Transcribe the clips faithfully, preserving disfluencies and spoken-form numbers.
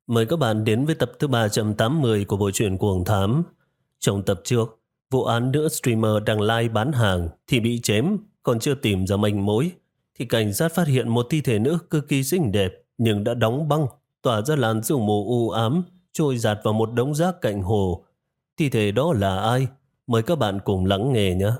Mời các bạn đến với tập thứ ba trăm tám mươi của bộ truyện Cuồng Thám. Trong tập trước, vụ án nữ streamer đăng live bán hàng thì bị chém, còn chưa tìm ra manh mối, thì cảnh sát phát hiện một thi thể nữ cực kỳ xinh đẹp nhưng đã đóng băng, tỏa ra làn sương mù u ám, trôi dạt vào một đống rác cạnh hồ. Thi thể đó là ai? Mời các bạn cùng lắng nghe nhé.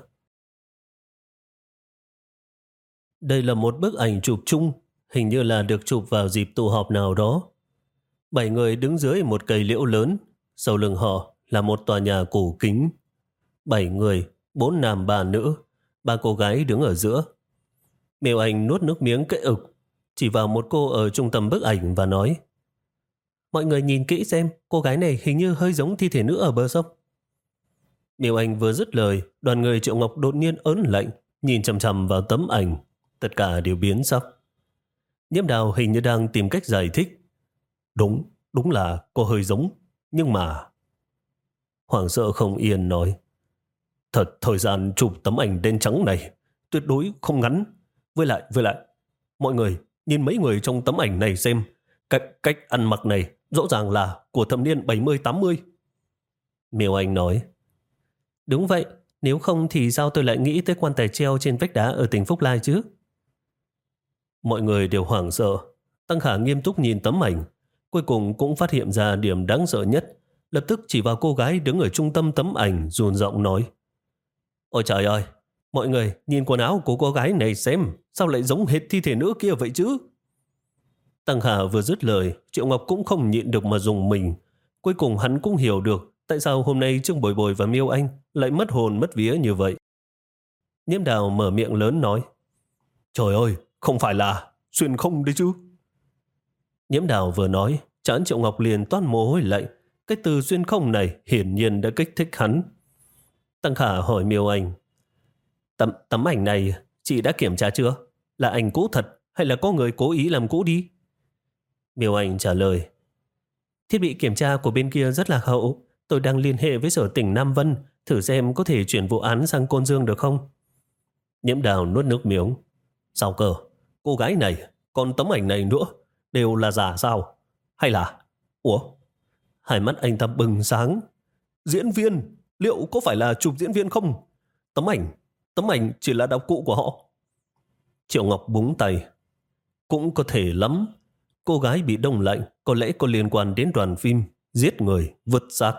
Đây là một bức ảnh chụp chung, hình như là được chụp vào dịp tụ họp nào đó. Bảy người đứng dưới một cây liễu lớn, sau lưng họ là một tòa nhà cổ kính. Bảy người, bốn nam ba nữ, ba cô gái đứng ở giữa. Miêu Anh nuốt nước miếng kệ ực, chỉ vào một cô ở trung tâm bức ảnh và nói: mọi người nhìn kỹ xem, cô gái này hình như hơi giống thi thể nữ ở bờ sông. Miêu Anh vừa dứt lời, đoàn người Triệu Ngọc đột nhiên ớn lạnh, nhìn chằm chằm vào tấm ảnh, tất cả đều biến sắc. Nhiễm Đào hình như đang tìm cách giải thích. Đúng, đúng là cô hơi giống, nhưng mà... Hoảng sợ không yên nói: thật, thời gian chụp tấm ảnh đen trắng này tuyệt đối không ngắn. Với lại, với lại, mọi người nhìn mấy người trong tấm ảnh này xem, cách, cách ăn mặc này rõ ràng là của thập niên bảy mươi tám mươi. Miêu Anh nói: đúng vậy, nếu không thì sao tôi lại nghĩ tới quan tài treo trên vách đá ở tỉnh Phúc Lai chứ? Mọi người đều hoảng sợ. Tăng Khả nghiêm túc nhìn tấm ảnh, cuối cùng cũng phát hiện ra điểm đáng sợ nhất, lập tức chỉ vào cô gái đứng ở trung tâm tấm ảnh, run giọng nói: ôi trời ơi, mọi người nhìn quần áo của cô gái này xem, sao lại giống hệt thi thể nữ kia vậy chứ? Tăng Khả vừa dứt lời, Triệu Ngọc cũng không nhịn được mà dùng mình. Cuối cùng hắn cũng hiểu được tại sao hôm nay Trương Bồi Bồi và Miêu Anh lại mất hồn mất vía như vậy. Nhiễm Đào mở miệng lớn nói: trời ơi, không phải là xuyên không đấy chứ? Nhiễm Đào vừa nói, trán Triệu Ngọc liền toát mồ hôi lạnh. Cái từ xuyên không này hiển nhiên đã kích thích hắn. Tăng Khả hỏi Miêu Anh: tấm, tấm ảnh này chị đã kiểm tra chưa? Là ảnh cũ thật hay là có người cố ý làm cũ đi? Miêu Anh trả lời: thiết bị kiểm tra của bên kia rất là hậu. Tôi đang liên hệ với sở tỉnh Nam Vân, thử xem có thể chuyển vụ án sang Côn Dương được không? Nhiễm Đào nuốt nước miếng: sao cơ? Cô gái này, còn tấm ảnh này nữa, đều là giả sao? Hay là... ủa? Hai mắt anh ta bừng sáng. Diễn viên? Liệu có phải là chụp diễn viên không? Tấm ảnh, tấm ảnh chỉ là đạo cụ của họ. Triệu Ngọc búng tay: cũng có thể lắm. Cô gái bị đông lạnh có lẽ có liên quan đến đoàn phim giết người, vứt xác.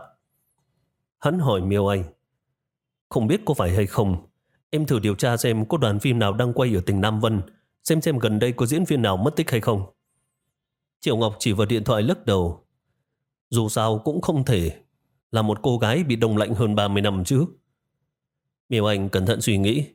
Hắn hỏi Miêu Anh: không biết có phải hay không, em thử điều tra xem có đoàn phim nào đang quay ở tỉnh Nam Vân, xem xem gần đây có diễn viên nào mất tích hay không. Triệu Ngọc chỉ vào điện thoại lắc đầu: dù sao cũng không thể là một cô gái bị đông lạnh hơn ba mươi năm chứ. Miêu Anh cẩn thận suy nghĩ: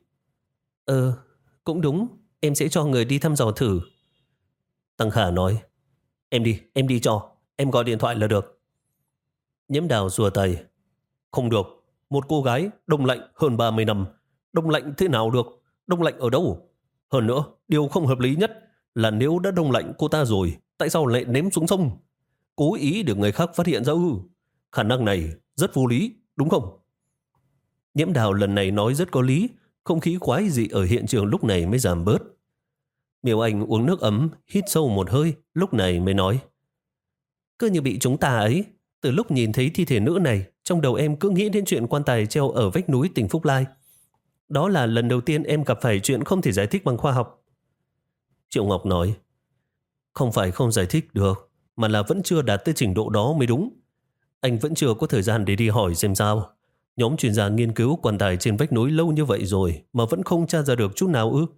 ờ, cũng đúng, em sẽ cho người đi thăm dò thử. Tăng Khả nói: em đi, em đi cho, em gọi điện thoại là được. Nhiễm Đào xua tay: không được, một cô gái đông lạnh hơn ba mươi năm, đông lạnh thế nào được, đông lạnh ở đâu? Hơn nữa, điều không hợp lý nhất là nếu đã đông lạnh cô ta rồi, tại sao lại ném xuống sông? Cố ý để người khác phát hiện ra ư? Khả năng này rất vô lý, đúng không? Nhiễm Đào lần này nói rất có lý, không khí quái dị ở hiện trường lúc này mới giảm bớt. Miêu Anh uống nước ấm, hít sâu một hơi, lúc này mới nói: cứ như bị chúng ta ấy, từ lúc nhìn thấy thi thể nữ này, trong đầu em cứ nghĩ đến chuyện quan tài treo ở vách núi tỉnh Phúc Lai. Đó là lần đầu tiên em gặp phải chuyện không thể giải thích bằng khoa học. Triệu Ngọc nói: không phải không giải thích được, mà là vẫn chưa đạt tới trình độ đó mới đúng. Anh vẫn chưa có thời gian để đi hỏi xem sao. Nhóm chuyên gia nghiên cứu quan tài trên vách núi lâu như vậy rồi mà vẫn không tra ra được chút nào ư?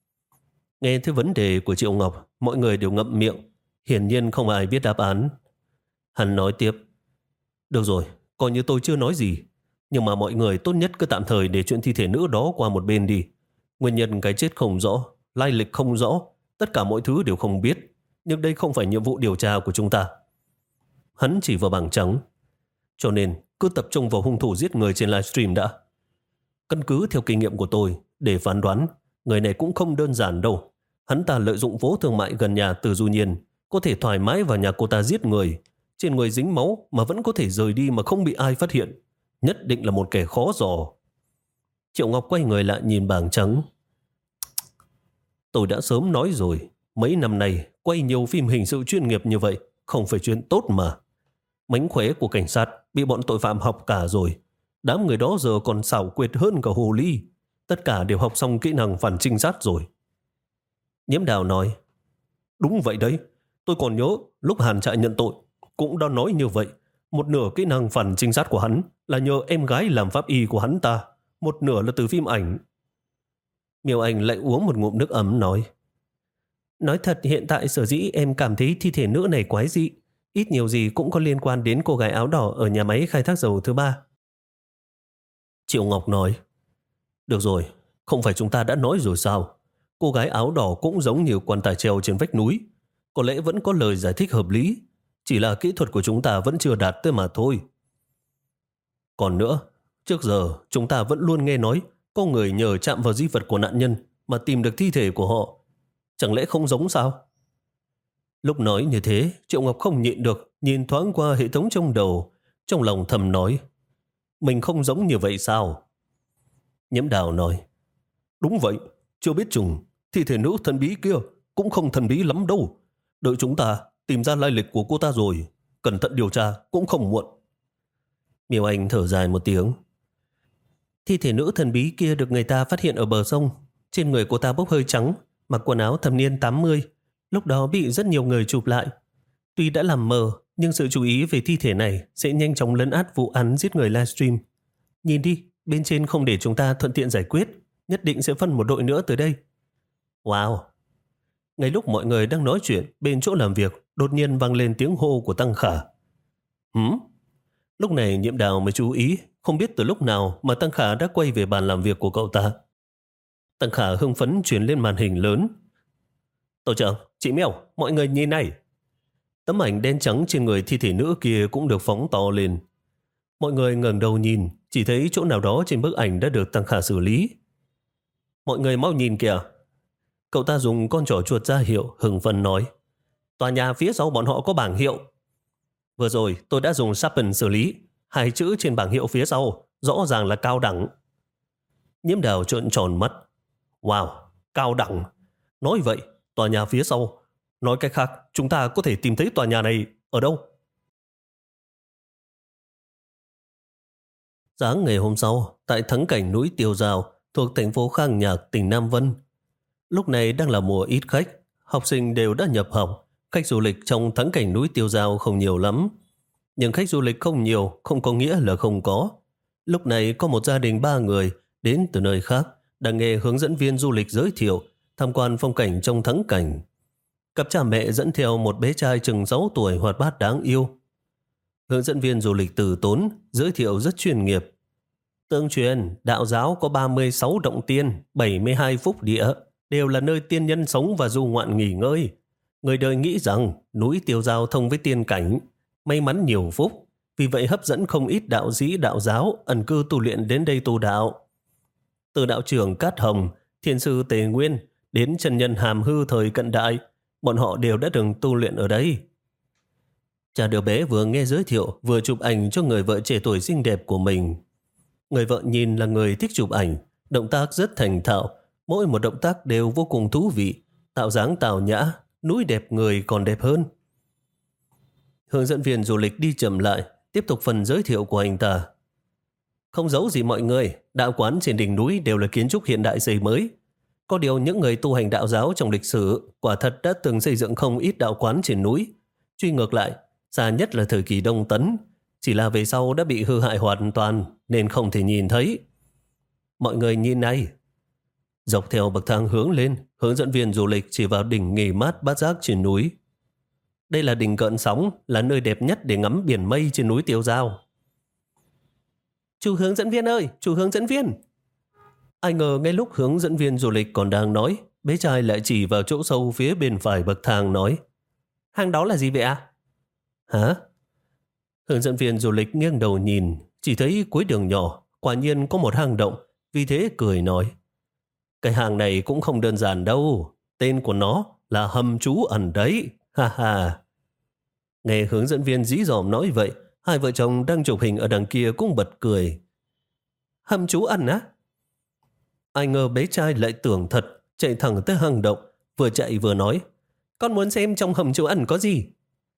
Nghe thấy vấn đề của Triệu Ngọc, mọi người đều ngậm miệng, hiển nhiên không ai biết đáp án. Hắn nói tiếp: được rồi, coi như tôi chưa nói gì, nhưng mà mọi người tốt nhất cứ tạm thời để chuyện thi thể nữ đó qua một bên đi. Nguyên nhân cái chết không rõ, lai lịch không rõ, tất cả mọi thứ đều không biết, nhưng đây không phải nhiệm vụ điều tra của chúng ta. Hắn chỉ vào bảng trắng: cho nên cứ tập trung vào hung thủ giết người trên livestream đã. Căn cứ theo kinh nghiệm của tôi để phán đoán, người này cũng không đơn giản đâu. Hắn ta lợi dụng phố thương mại gần nhà Từ Du Nhiên, có thể thoải mái vào nhà cô ta giết người, trên người dính máu mà vẫn có thể rời đi mà không bị ai phát hiện. Nhất định là một kẻ khó dò. Triệu Ngọc quay người lại nhìn bảng trắng: tôi đã sớm nói rồi, mấy năm nay quay nhiều phim hình sự chuyên nghiệp như vậy, không phải chuyện tốt mà. Mánh khóe của cảnh sát bị bọn tội phạm học cả rồi. Đám người đó giờ còn xảo quyệt hơn cả hồ ly. Tất cả đều học xong kỹ năng phản trinh sát rồi. Nhiễm Đào nói, đúng vậy đấy. Tôi còn nhớ lúc Hàn Trại nhận tội cũng đã nói như vậy. Một nửa kỹ năng phản trinh sát của hắn là nhờ em gái làm pháp y của hắn ta. Một nửa là từ phim ảnh. Miêu Anh lại uống một ngụm nước ấm nói, nói thật hiện tại sở dĩ em cảm thấy thi thể nữ này quái dị. Ít nhiều gì cũng có liên quan đến cô gái áo đỏ ở nhà máy khai thác dầu thứ ba. Triệu Ngọc nói, được rồi, không phải chúng ta đã nói rồi sao? Cô gái áo đỏ cũng giống như quan tài treo trên vách núi. Có lẽ vẫn có lời giải thích hợp lý. Chỉ là kỹ thuật của chúng ta vẫn chưa đạt tới mà thôi. Còn nữa, trước giờ chúng ta vẫn luôn nghe nói có người nhờ chạm vào di vật của nạn nhân mà tìm được thi thể của họ. Chẳng lẽ không giống sao? Lúc nói như thế, Triệu Ngọc không nhịn được nhìn thoáng qua hệ thống trong đầu. Trong lòng thầm nói, mình không giống như vậy sao? Nhiễm Đào nói, đúng vậy, chưa biết chừng thi thể nữ thần bí kia cũng không thần bí lắm đâu. Đợi chúng ta tìm ra lai lịch của cô ta rồi, cẩn thận điều tra cũng không muộn. Miêu Anh thở dài một tiếng. Thi thể nữ thần bí kia được người ta phát hiện ở bờ sông. Trên người cô ta bốc hơi trắng, mặc quần áo thập niên tám mươi. Lúc đó bị rất nhiều người chụp lại. Tuy đã làm mờ, nhưng sự chú ý về thi thể này sẽ nhanh chóng lấn át vụ án giết người livestream. Nhìn đi, bên trên không để chúng ta thuận tiện giải quyết. Nhất định sẽ phân một đội nữa tới đây. Wow! Ngay lúc mọi người đang nói chuyện bên chỗ làm việc, đột nhiên vang lên tiếng hô của Tăng Khả. Hửm? Lúc này Nhiễm Đào mới chú ý, không biết từ lúc nào mà Tăng Khả đã quay về bàn làm việc của cậu ta. Tăng Khả hưng phấn chuyển lên màn hình lớn. Tổ trưởng, chị Mèo, mọi người nhìn này. Tấm ảnh đen trắng trên người thi thể nữ kia cũng được phóng to lên. Mọi người ngẩng đầu nhìn, chỉ thấy chỗ nào đó trên bức ảnh đã được Tăng Khả xử lý. Mọi người mau nhìn kìa. Cậu ta dùng con trỏ chuột ra hiệu, hưng phấn nói. Tòa nhà phía sau bọn họ có bảng hiệu. Vừa rồi tôi đã dùng Sharpen xử lý. Hai chữ trên bảng hiệu phía sau rõ ràng là cao đẳng. Nhiễm Đào trợn tròn mắt. Wow, cao đẳng. Nói vậy, tòa nhà phía sau. Nói cách khác, chúng ta có thể tìm thấy tòa nhà này ở đâu? Sáng ngày hôm sau, tại thắng cảnh núi Tiêu Giao thuộc thành phố Khang Nhạc, tỉnh Nam Vân. Lúc này đang là mùa ít khách, học sinh đều đã nhập học. Khách du lịch trong thắng cảnh núi Tiêu Giao không nhiều lắm. Nhưng khách du lịch không nhiều không có nghĩa là không có. Lúc này có một gia đình ba người đến từ nơi khác đang nghe hướng dẫn viên du lịch giới thiệu tham quan phong cảnh trong thắng cảnh. Cặp cha mẹ dẫn theo một bé trai chừng sáu tuổi hoạt bát đáng yêu. Hướng dẫn viên du lịch từ tốn giới thiệu rất chuyên nghiệp. Tương truyền, đạo giáo có ba mươi sáu động tiên, bảy mươi hai phúc địa, đều là nơi tiên nhân sống và du ngoạn nghỉ ngơi. Người đời nghĩ rằng núi Tiêu Giao thông với tiên cảnh, may mắn nhiều phúc, vì vậy hấp dẫn không ít đạo sĩ đạo giáo ẩn cư tu luyện đến đây tu đạo. Từ đạo trưởng Cát Hồng, thiền sư Tề Nguyên đến chân nhân Hàm Hư thời cận đại, bọn họ đều đã từng tu luyện ở đây. Cha đứa bé vừa nghe giới thiệu vừa chụp ảnh cho người vợ trẻ tuổi xinh đẹp của mình. Người vợ nhìn là người thích chụp ảnh, động tác rất thành thạo, mỗi một động tác đều vô cùng thú vị, tạo dáng tào nhã, núi đẹp người còn đẹp hơn. Hướng dẫn viên du lịch đi chậm lại, tiếp tục phần giới thiệu của anh ta. Không giấu gì mọi người, đạo quán trên đỉnh núi đều là kiến trúc hiện đại xây mới. Có điều những người tu hành đạo giáo trong lịch sử quả thật đã từng xây dựng không ít đạo quán trên núi. Truy ngược lại, xa nhất là thời kỳ Đông Tấn, chỉ là về sau đã bị hư hại hoàn toàn nên không thể nhìn thấy. Mọi người nhìn này. Dọc theo bậc thang hướng lên, hướng dẫn viên du lịch chỉ vào đỉnh nghỉ mát Bát Giác trên núi. Đây là đỉnh cận sóng, là nơi đẹp nhất để ngắm biển mây trên núi Tiêu Giao. Chú hướng dẫn viên ơi, chú hướng dẫn viên. Ai ngờ ngay lúc hướng dẫn viên du lịch còn đang nói, bé trai lại chỉ vào chỗ sâu phía bên phải bậc thang nói. Hang đó là gì vậy ạ? Hả? Hướng dẫn viên du lịch nghiêng đầu nhìn, chỉ thấy cuối đường nhỏ, quả nhiên có một hang động, vì thế cười nói. Cái hang này cũng không đơn giản đâu, tên của nó là hầm trú ẩn đấy, ha ha. Nghe hướng dẫn viên dí dỏm nói vậy, hai vợ chồng đang chụp hình ở đằng kia cũng bật cười. Hầm trú ẩn á? Ai ngờ bé trai lại tưởng thật, chạy thẳng tới hang động, vừa chạy vừa nói. Con muốn xem trong hầm trú ẩn có gì?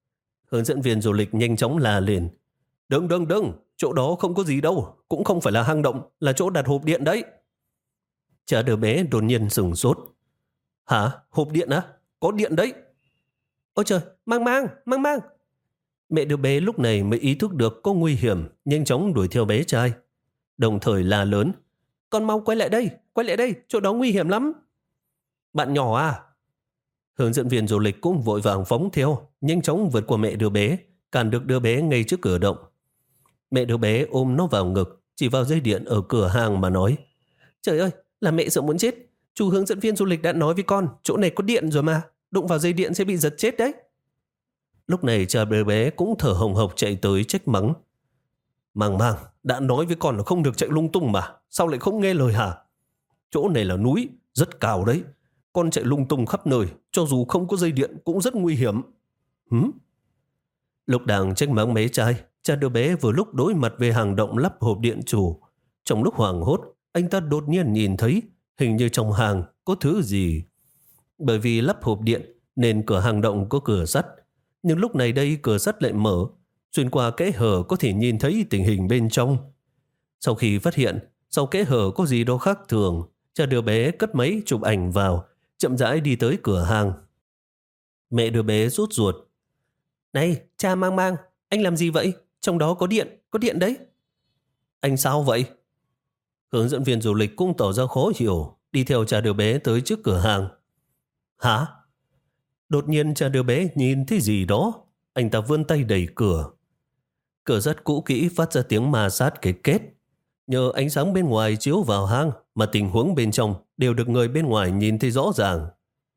Hướng dẫn viên du lịch nhanh chóng la lên. Đừng đừng đừng, chỗ đó không có gì đâu, cũng không phải là hang động, là chỗ đặt hộp điện đấy. Cha đứa bé đột nhiên sửng sốt. Hả? Hộp điện á? Có điện đấy. Ôi trời, mang mang, mang mang. Mẹ đứa bé lúc này mới ý thức được có nguy hiểm, nhanh chóng đuổi theo bé trai. Đồng thời la lớn. Con mau quay lại đây, quay lại đây, chỗ đó nguy hiểm lắm. Bạn nhỏ à? Hướng dẫn viên du lịch cũng vội vàng phóng theo, nhanh chóng vượt qua mẹ đứa bé, cản được đứa bé ngay trước cửa động. Mẹ đứa bé ôm nó vào ngực, chỉ vào dây điện ở cửa hàng mà nói. Trời ơi, là mẹ sợ muốn chết. Chú hướng dẫn viên du lịch đã nói với con, chỗ này có điện rồi mà, đụng vào dây điện sẽ bị giật chết đấy. Lúc này cha đứa bé cũng thở hồng hộc chạy tới trách mắng. Mang mang, đã nói với con là không được chạy lung tung mà, sao lại không nghe lời hả? Chỗ này là núi, rất cao đấy. Con chạy lung tung khắp nơi, cho dù không có dây điện cũng rất nguy hiểm. Hứ? Lúc đang trách mắng mấy trai, cha đứa bé vừa lúc đối mặt về hàng động lắp hộp điện chủ. Trong lúc hoảng hốt, anh ta đột nhiên nhìn thấy hình như trong hàng có thứ gì. Bởi vì lắp hộp điện nên cửa hàng động có cửa sắt. Nhưng lúc này đây cửa sắt lại mở, xuyên qua kẽ hở có thể nhìn thấy tình hình bên trong. Sau khi phát hiện sau kẽ hở có gì đó khác thường, cha đứa bé cất máy chụp ảnh vào, chậm rãi đi tới cửa hàng. Mẹ đứa bé rút ruột. Này, cha mang mang, anh làm gì vậy? Trong đó có điện, có điện đấy. Anh sao vậy? Hướng dẫn viên du lịch cũng tỏ ra khó hiểu, đi theo cha đứa bé tới trước cửa hàng. Hả? Đột nhiên cha đứa bé nhìn thấy gì đó, anh ta vươn tay đẩy cửa. Cửa sắt cũ kỹ phát ra tiếng ma sát cái kết. Nhờ ánh sáng bên ngoài chiếu vào hang mà tình huống bên trong đều được người bên ngoài nhìn thấy rõ ràng.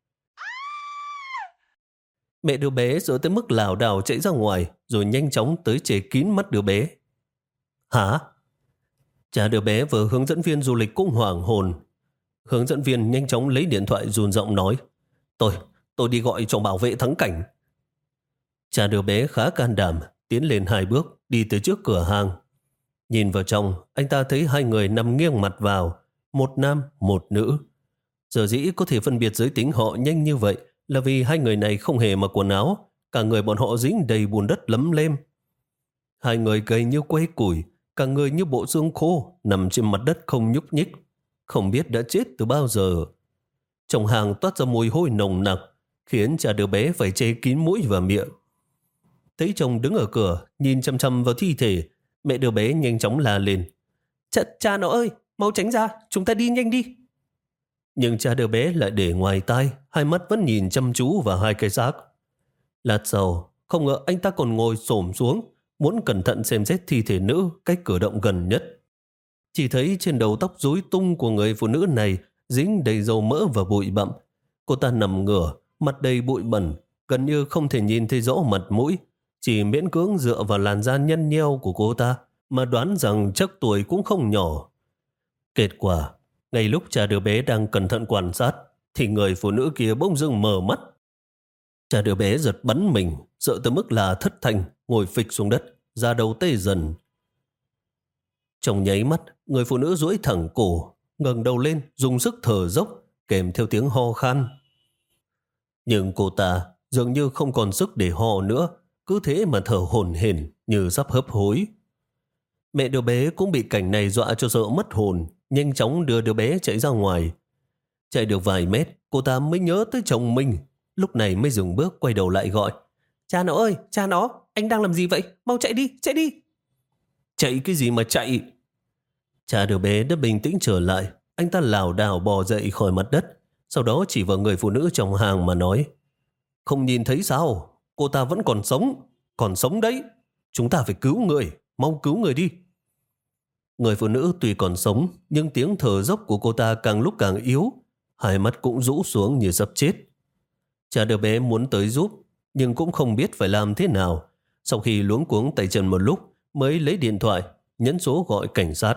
Mẹ đứa bé sợ tới mức lảo đảo chạy ra ngoài rồi nhanh chóng tới che kín mắt đứa bé. Hả? Cha đứa bé và hướng dẫn viên du lịch cũng hoảng hồn. Hướng dẫn viên nhanh chóng lấy điện thoại run giọng nói. Tôi, tôi đi gọi cho bảo vệ thắng cảnh. Cha đứa bé khá can đảm, tiến lên hai bước, đi tới trước cửa hàng. Nhìn vào trong, anh ta thấy hai người nằm nghiêng mặt vào, một nam, một nữ. Giờ dĩ có thể phân biệt giới tính họ nhanh như vậy là vì hai người này không hề mặc quần áo, cả người bọn họ dính đầy bùn đất lấm lem. Hai người gầy như que củi, cả người như bộ xương khô, nằm trên mặt đất không nhúc nhích, không biết đã chết từ bao giờ. Trong hàng toát ra mùi hôi nồng nặc, khiến cha đứa bé phải che kín mũi và miệng. Thấy chồng đứng ở cửa, nhìn chăm chăm vào thi thể, mẹ đứa bé nhanh chóng la lên. Cha, cha nó ơi, mau tránh ra, chúng ta đi nhanh đi. Nhưng cha đứa bé lại để ngoài tai, hai mắt vẫn nhìn chăm chú vào hai cái xác. Lát sau, không ngờ anh ta còn ngồi xổm xuống, muốn cẩn thận xem xét thi thể nữ cách cửa động gần nhất. Chỉ thấy trên đầu tóc rối tung của người phụ nữ này dính đầy dầu mỡ và bụi bặm. Cô ta nằm ngửa, mặt đầy bụi bẩn, gần như không thể nhìn thấy rõ mặt mũi, chỉ miễn cưỡng dựa vào làn da nhăn nheo của cô ta mà đoán rằng chắc tuổi cũng không nhỏ. Kết quả, ngay lúc cha đứa bé đang cẩn thận quan sát, thì người phụ nữ kia bỗng dưng mở mắt. Cha đứa bé giật bắn mình, sợ tới mức là thất thanh, ngồi phịch xuống đất, da đầu tê dần. Trong nháy mắt, người phụ nữ duỗi thẳng cổ, ngẩng đầu lên, dùng sức thở dốc, kèm theo tiếng ho khan. Nhưng cô ta dường như không còn sức để ho nữa, cứ thế mà thở hổn hển như sắp hấp hối. Mẹ đứa bé cũng bị cảnh này dọa cho sợ mất hồn, nhanh chóng đưa đứa bé chạy ra ngoài. Chạy được vài mét, cô ta mới nhớ tới chồng mình, lúc này mới dừng bước quay đầu lại gọi. Cha nó ơi, cha nó, anh đang làm gì vậy? Mau chạy đi, chạy đi. Chạy cái gì mà chạy? Cha đứa bé đã bình tĩnh trở lại, anh ta lảo đảo bò dậy khỏi mặt đất, sau đó chỉ vào người phụ nữ trong hàng mà nói. Không nhìn thấy sao? Cô ta vẫn còn sống, còn sống đấy. Chúng ta phải cứu người, mau cứu người đi. Người phụ nữ tuy còn sống, nhưng tiếng thở dốc của cô ta càng lúc càng yếu, hai mắt cũng rũ xuống như sắp chết. Cha đứa bé muốn tới giúp, nhưng cũng không biết phải làm thế nào. Sau khi luống cuống tay chân một lúc, mới lấy điện thoại, nhấn số gọi cảnh sát.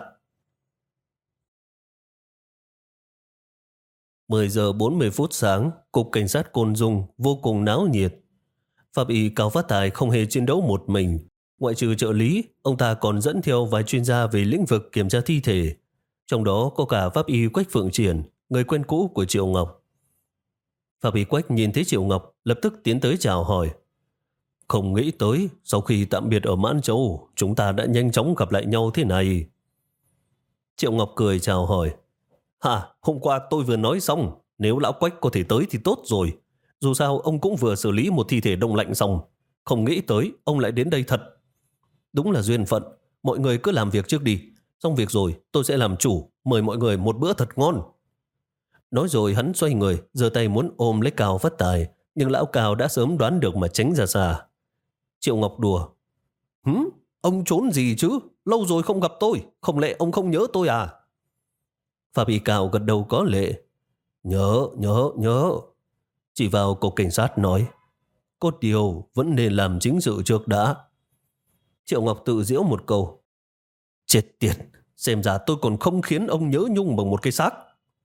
mười giờ bốn mươi phút sáng, cục cảnh sát Côn Dung vô cùng náo nhiệt. Pháp y Cao Phát Tài không hề chiến đấu một mình. Ngoại trừ trợ lý, ông ta còn dẫn theo vài chuyên gia về lĩnh vực kiểm tra thi thể. Trong đó có cả pháp y Quách Phượng Triển, người quen cũ của Triệu Ngọc. Pháp y Quách nhìn thấy Triệu Ngọc, lập tức tiến tới chào hỏi. Không nghĩ tới, sau khi tạm biệt ở Mãn Châu, chúng ta đã nhanh chóng gặp lại nhau thế này. Triệu Ngọc cười chào hỏi. Hả, hôm qua tôi vừa nói xong, nếu lão Quách có thể tới thì tốt rồi. Dù sao ông cũng vừa xử lý một thi thể đông lạnh xong. Không nghĩ tới, ông lại đến đây thật. Đúng là duyên phận, mọi người cứ làm việc trước đi. Xong việc rồi, tôi sẽ làm chủ, mời mọi người một bữa thật ngon. Nói rồi hắn xoay người, giơ tay muốn ôm lấy Cao Phát Tài, nhưng lão Cao đã sớm đoán được mà tránh ra xa. Triệu Ngọc đùa. Hứ, ông trốn gì chứ? Lâu rồi không gặp tôi, không lẽ ông không nhớ tôi à? Pháp Y Cao gật đầu có lệ. Nhớ, nhớ, nhớ. Chỉ vào cục cảnh sát nói. Có điều vẫn nên làm chính sự trước đã. Triệu Ngọc tự giễu một câu. Chết tiệt, xem ra tôi còn không khiến ông nhớ nhung bằng một cái xác.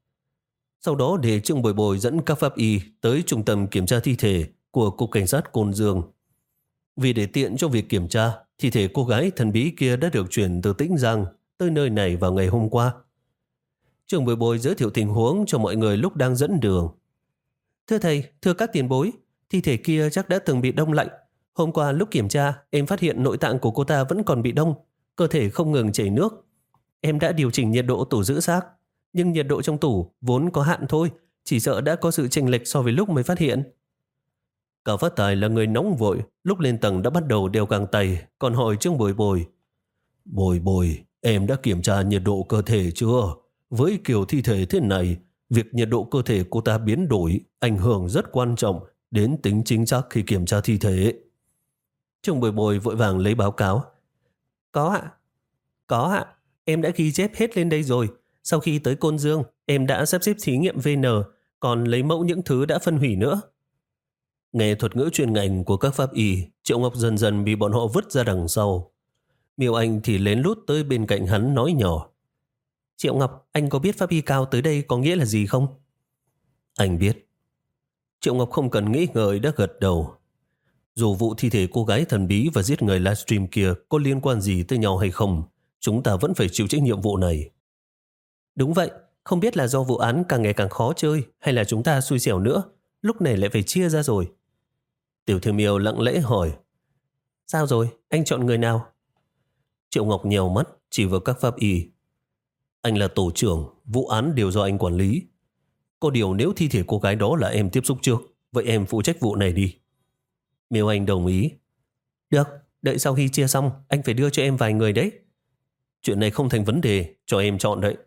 Sau đó để Trương Bồi Bồi dẫn các pháp y tới trung tâm kiểm tra thi thể của Cục Cảnh sát Côn Dương. Vì để tiện cho việc kiểm tra, thi thể cô gái thần bí kia đã được chuyển từ Tĩnh Giang tới nơi này vào ngày hôm qua. Trương Bồi Bồi giới thiệu tình huống cho mọi người lúc đang dẫn đường. Thưa thầy, thưa các tiền bối, thi thể kia chắc đã từng bị đông lạnh. Hôm qua lúc kiểm tra, em phát hiện nội tạng của cô ta vẫn còn bị đông, cơ thể không ngừng chảy nước. Em đã điều chỉnh nhiệt độ tủ giữ xác, nhưng nhiệt độ trong tủ vốn có hạn thôi, chỉ sợ đã có sự chênh lệch so với lúc mới phát hiện. Cao Phát Tài là người nóng vội, lúc lên tầng đã bắt đầu đeo găng tay, còn hỏi Trương Bồi Bồi. Bồi Bồi, em đã kiểm tra nhiệt độ cơ thể chưa? Với kiểu thi thể thế này, việc nhiệt độ cơ thể cô ta biến đổi ảnh hưởng rất quan trọng đến tính chính xác khi kiểm tra thi thể. Trương Bồi Bồi vội vàng lấy báo cáo. Có ạ. Có ạ. Em đã ghi chép hết lên đây rồi. Sau khi tới Côn Dương, em đã sắp xếp thí nghiệm vê en, còn lấy mẫu những thứ đã phân hủy nữa. Nghe thuật ngữ chuyên ngành của các pháp y, Triệu Ngọc dần dần bị bọn họ vứt ra đằng sau. Miêu Anh thì lén lút tới bên cạnh hắn nói nhỏ. Triệu Ngọc, anh có biết pháp y Cao tới đây có nghĩa là gì không? Anh biết. Triệu Ngọc không cần nghĩ ngợi đã gật đầu. Dù vụ thi thể cô gái thần bí và giết người livestream kia có liên quan gì tới nhau hay không, chúng ta vẫn phải chịu trách nhiệm vụ này. Đúng vậy, không biết là do vụ án càng ngày càng khó chơi hay là chúng ta xui xẻo nữa, lúc này lại phải chia ra rồi. Tiểu Thư Miêu lặng lẽ hỏi. Sao rồi, anh chọn người nào? Triệu Ngọc nhèo mắt, chỉ vào các pháp y. Anh là tổ trưởng, vụ án đều do anh quản lý. Có điều nếu thi thể cô gái đó là em tiếp xúc trước, vậy em phụ trách vụ này đi. Miêu Anh đồng ý. Được, đợi sau khi chia xong, anh phải đưa cho em vài người đấy. Chuyện này không thành vấn đề, cho em chọn đấy.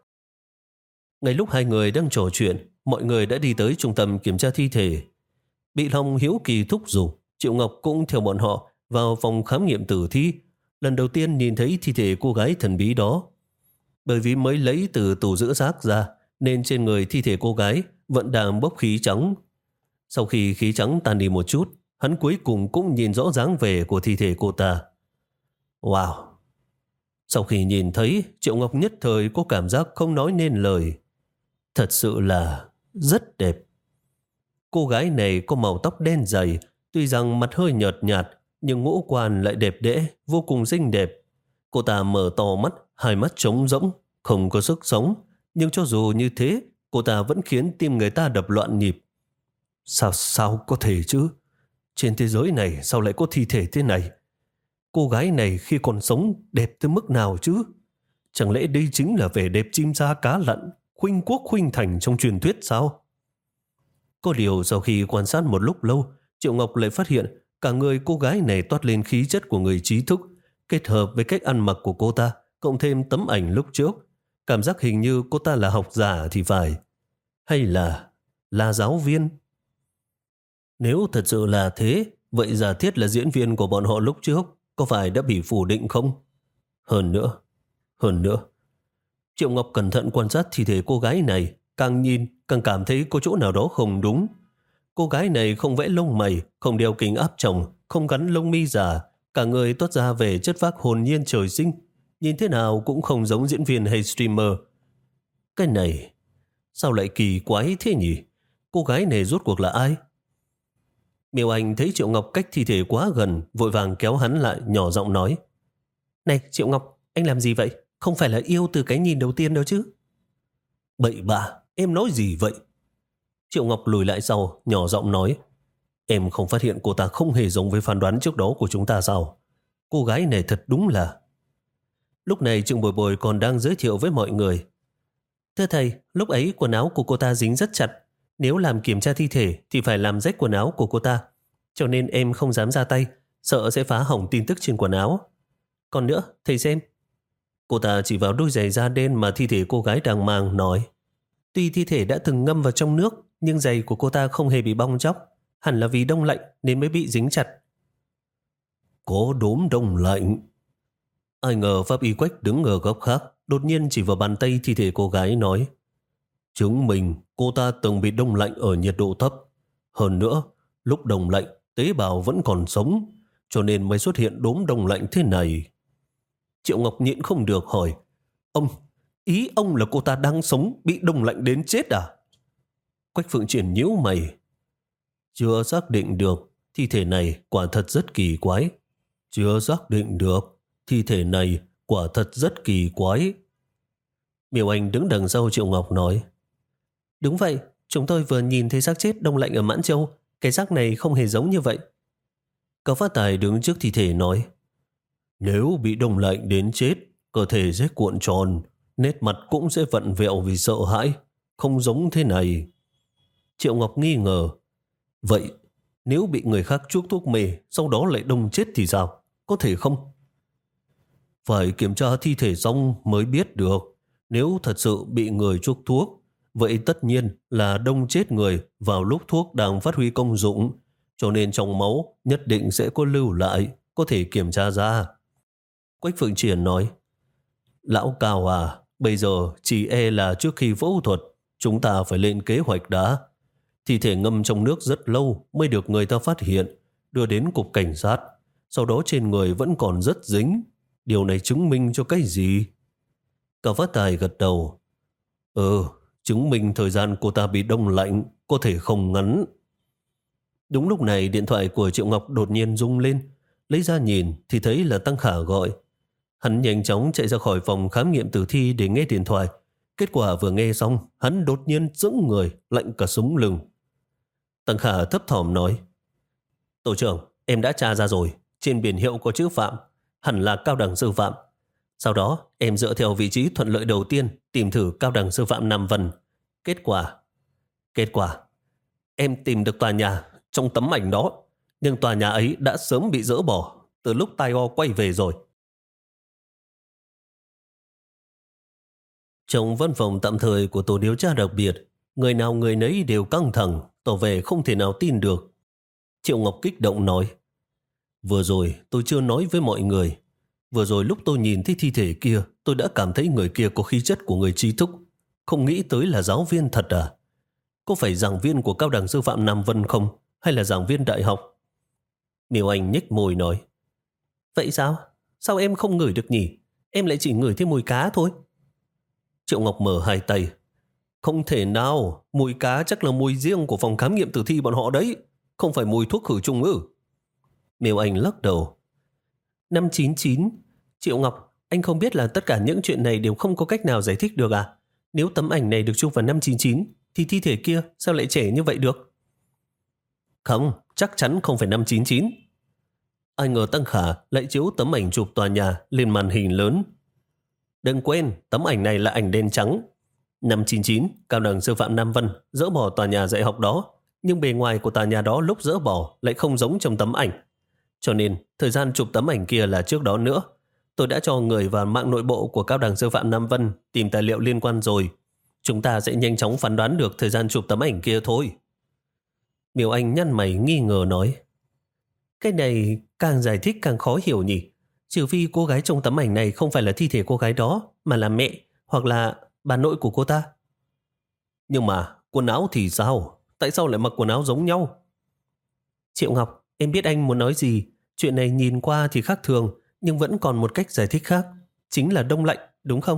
Ngay lúc hai người đang trò chuyện, mọi người đã đi tới trung tâm kiểm tra thi thể. Bị Long hiếu kỳ thúc giục, Triệu Ngọc cũng theo bọn họ vào phòng khám nghiệm tử thi, lần đầu tiên nhìn thấy thi thể cô gái thần bí đó. Bởi vì mới lấy từ tủ giữ xác ra, nên trên người thi thể cô gái vẫn đang bốc khí trắng. Sau khi khí trắng tan đi một chút, hắn cuối cùng cũng nhìn rõ dáng vẻ của thi thể cô ta. Wow! Sau khi nhìn thấy, Triệu Ngọc nhất thời có cảm giác không nói nên lời. Thật sự là rất đẹp. Cô gái này có màu tóc đen dày, tuy rằng mặt hơi nhợt nhạt, nhưng ngũ quan lại đẹp đẽ, vô cùng xinh đẹp. Cô ta mở to mắt, hai mắt trống rỗng, không có sức sống. Nhưng cho dù như thế, cô ta vẫn khiến tim người ta đập loạn nhịp. Sao sao có thể chứ? Trên thế giới này sao lại có thi thể thế này? Cô gái này khi còn sống đẹp tới mức nào chứ? Chẳng lẽ đây chính là vẻ đẹp chim sa cá lặn, khuynh quốc khuynh thành trong truyền thuyết sao? Có điều sau khi quan sát một lúc lâu, Triệu Ngọc lại phát hiện cả người cô gái này toát lên khí chất của người trí thức, kết hợp với cách ăn mặc của cô ta, cộng thêm tấm ảnh lúc trước. Cảm giác hình như cô ta là học giả thì phải. Hay là là giáo viên? Nếu thật sự là thế, vậy giả thiết là diễn viên của bọn họ lúc trước có phải đã bị phủ định không? Hơn nữa, hơn nữa. Triệu Ngọc cẩn thận quan sát thi thể cô gái này, càng nhìn càng cảm thấy có chỗ nào đó không đúng. Cô gái này không vẽ lông mày, không đeo kính áp tròng, không gắn lông mi giả, cả người toát ra về chất phác hồn nhiên trời sinh, nhìn thế nào cũng không giống diễn viên hay streamer. Cái này, sao lại kỳ quái thế nhỉ? Cô gái này rốt cuộc là ai? Miêu Anh thấy Triệu Ngọc cách thi thể quá gần, vội vàng kéo hắn lại, nhỏ giọng nói. Này Triệu Ngọc, anh làm gì vậy? Không phải là yêu từ cái nhìn đầu tiên đâu chứ? Bậy bạ, em nói gì vậy? Triệu Ngọc lùi lại sau, nhỏ giọng nói. Em không phát hiện cô ta không hề giống với phán đoán trước đó của chúng ta sao? Cô gái này thật đúng là... Lúc này Trương Bồi Bồi còn đang giới thiệu với mọi người. Thưa thầy, lúc ấy quần áo của cô ta dính rất chặt. Nếu làm kiểm tra thi thể thì phải làm rách quần áo của cô ta. Cho nên em không dám ra tay, sợ sẽ phá hỏng tin tức trên quần áo. Còn nữa, thầy xem. Cô ta chỉ vào đôi giày da đen mà thi thể cô gái đang mang, nói. Tuy thi thể đã từng ngâm vào trong nước, nhưng giày của cô ta không hề bị bong tróc. Hẳn là vì đông lạnh nên mới bị dính chặt. Có đốm đông lạnh. Ai ngờ pháp y Quách đứng ở góc khác, đột nhiên chỉ vào bàn tay thi thể cô gái nói. Chứng minh cô ta từng bị đông lạnh ở nhiệt độ thấp. Hơn nữa, lúc đông lạnh, tế bào vẫn còn sống, cho nên mới xuất hiện đốm đông lạnh thế này. Triệu Ngọc nhịn không được hỏi. Ông, ý ông là cô ta đang sống bị đông lạnh đến chết à? Quách Phượng Triển nhíu mày. Chưa xác định được, thi thể này quả thật rất kỳ quái. Chưa xác định được, thi thể này quả thật rất kỳ quái. Miêu Anh đứng đằng sau Triệu Ngọc nói. Đúng vậy, chúng tôi vừa nhìn thấy xác chết đông lạnh ở Mãn Châu. Cái xác này không hề giống như vậy. Cao Phát Tài đứng trước thi thể nói. Nếu bị đông lạnh đến chết, cơ thể sẽ cuộn tròn, nét mặt cũng sẽ vặn vẹo vì sợ hãi, không giống thế này. Triệu Ngọc nghi ngờ. Vậy, nếu bị người khác chuốc thuốc mê, sau đó lại đông chết thì sao? Có thể không? Phải kiểm tra thi thể xong mới biết được. Nếu thật sự bị người chuốc thuốc, vậy tất nhiên là đông chết người vào lúc thuốc đang phát huy công dụng, cho nên trong máu nhất định sẽ có lưu lại, có thể kiểm tra ra. Quách Phượng Triển nói. Lão Cao à, bây giờ chỉ e là trước khi phẫu thuật, chúng ta phải lên kế hoạch đã. Thi thể ngâm trong nước rất lâu mới được người ta phát hiện, đưa đến cục cảnh sát. Sau đó trên người vẫn còn rất dính. Điều này chứng minh cho cái gì? Cao Phát Tài gật đầu. Ừ, chứng minh thời gian cô ta bị đông lạnh có thể không ngắn. Đúng lúc này điện thoại của Triệu Ngọc đột nhiên rung lên. Lấy ra nhìn thì thấy là Tăng Khả gọi. Hắn nhanh chóng chạy ra khỏi phòng khám nghiệm tử thi để nghe điện thoại. Kết quả vừa nghe xong, hắn đột nhiên sững người, lạnh cả sống lưng. Tăng Khả thấp thỏm nói. Tổ trưởng, em đã tra ra rồi. Trên biển hiệu có chữ Phạm, hẳn là Cao đẳng sư phạm. Sau đó, em dựa theo vị trí thuận lợi đầu tiên tìm thử Cao đẳng sư phạm Nam Vân. Kết quả... Kết quả... Em tìm được tòa nhà trong tấm ảnh đó, nhưng tòa nhà ấy đã sớm bị dỡ bỏ từ lúc Tai O quay về rồi. Trong văn phòng tạm thời của tổ điều tra đặc biệt, người nào người nấy đều căng thẳng, tỏ vẻ không thể nào tin được. Triệu Ngọc kích động nói. Vừa rồi tôi chưa nói với mọi người. Vừa rồi lúc tôi nhìn thấy thi thể kia, tôi đã cảm thấy người kia có khí chất của người trí thức. Không nghĩ tới là giáo viên thật à? Có phải giảng viên của Cao đẳng sư phạm Nam Vân không? Hay là giảng viên đại học? Miêu Anh nhếch môi nói. Vậy sao? Sao em không ngửi được nhỉ? Em lại chỉ ngửi thấy mùi cá thôi. Triệu Ngọc mở hai tay. Không thể nào, mùi cá chắc là mùi riêng của phòng khám nghiệm tử thi bọn họ đấy. Không phải mùi thuốc khử trùng ư? Miêu Anh lắc đầu. Năm chín chín. Triệu Ngọc, anh không biết là tất cả những chuyện này đều không có cách nào giải thích được à? Nếu tấm ảnh này được chụp vào năm chín chín, thì thi thể kia sao lại trẻ như vậy được? Không, chắc chắn không phải năm chín chín. Ai ngờ Tăng Khả lại chiếu tấm ảnh chụp tòa nhà lên màn hình lớn. Đừng quên, tấm ảnh này là ảnh đen trắng. Năm chín chín, Cao đẳng sư phạm Nam Vân dỡ bỏ tòa nhà dạy học đó, nhưng bề ngoài của tòa nhà đó lúc dỡ bỏ lại không giống trong tấm ảnh. Cho nên, thời gian chụp tấm ảnh kia là trước đó nữa. Tôi đã cho người vào mạng nội bộ của Cao đẳng sư phạm Nam Vân tìm tài liệu liên quan rồi. Chúng ta sẽ nhanh chóng phán đoán được thời gian chụp tấm ảnh kia thôi. Miêu Anh nhăn mày nghi ngờ nói. Cái này càng giải thích càng khó hiểu nhỉ. Trừ phi cô gái trong tấm ảnh này không phải là thi thể cô gái đó, mà là mẹ hoặc là bà nội của cô ta. Nhưng mà quần áo thì sao? Tại sao lại mặc quần áo giống nhau? Triệu Ngọc, em biết anh muốn nói gì. Chuyện này nhìn qua thì khác thường, nhưng vẫn còn một cách giải thích khác. Chính là đông lạnh, đúng không?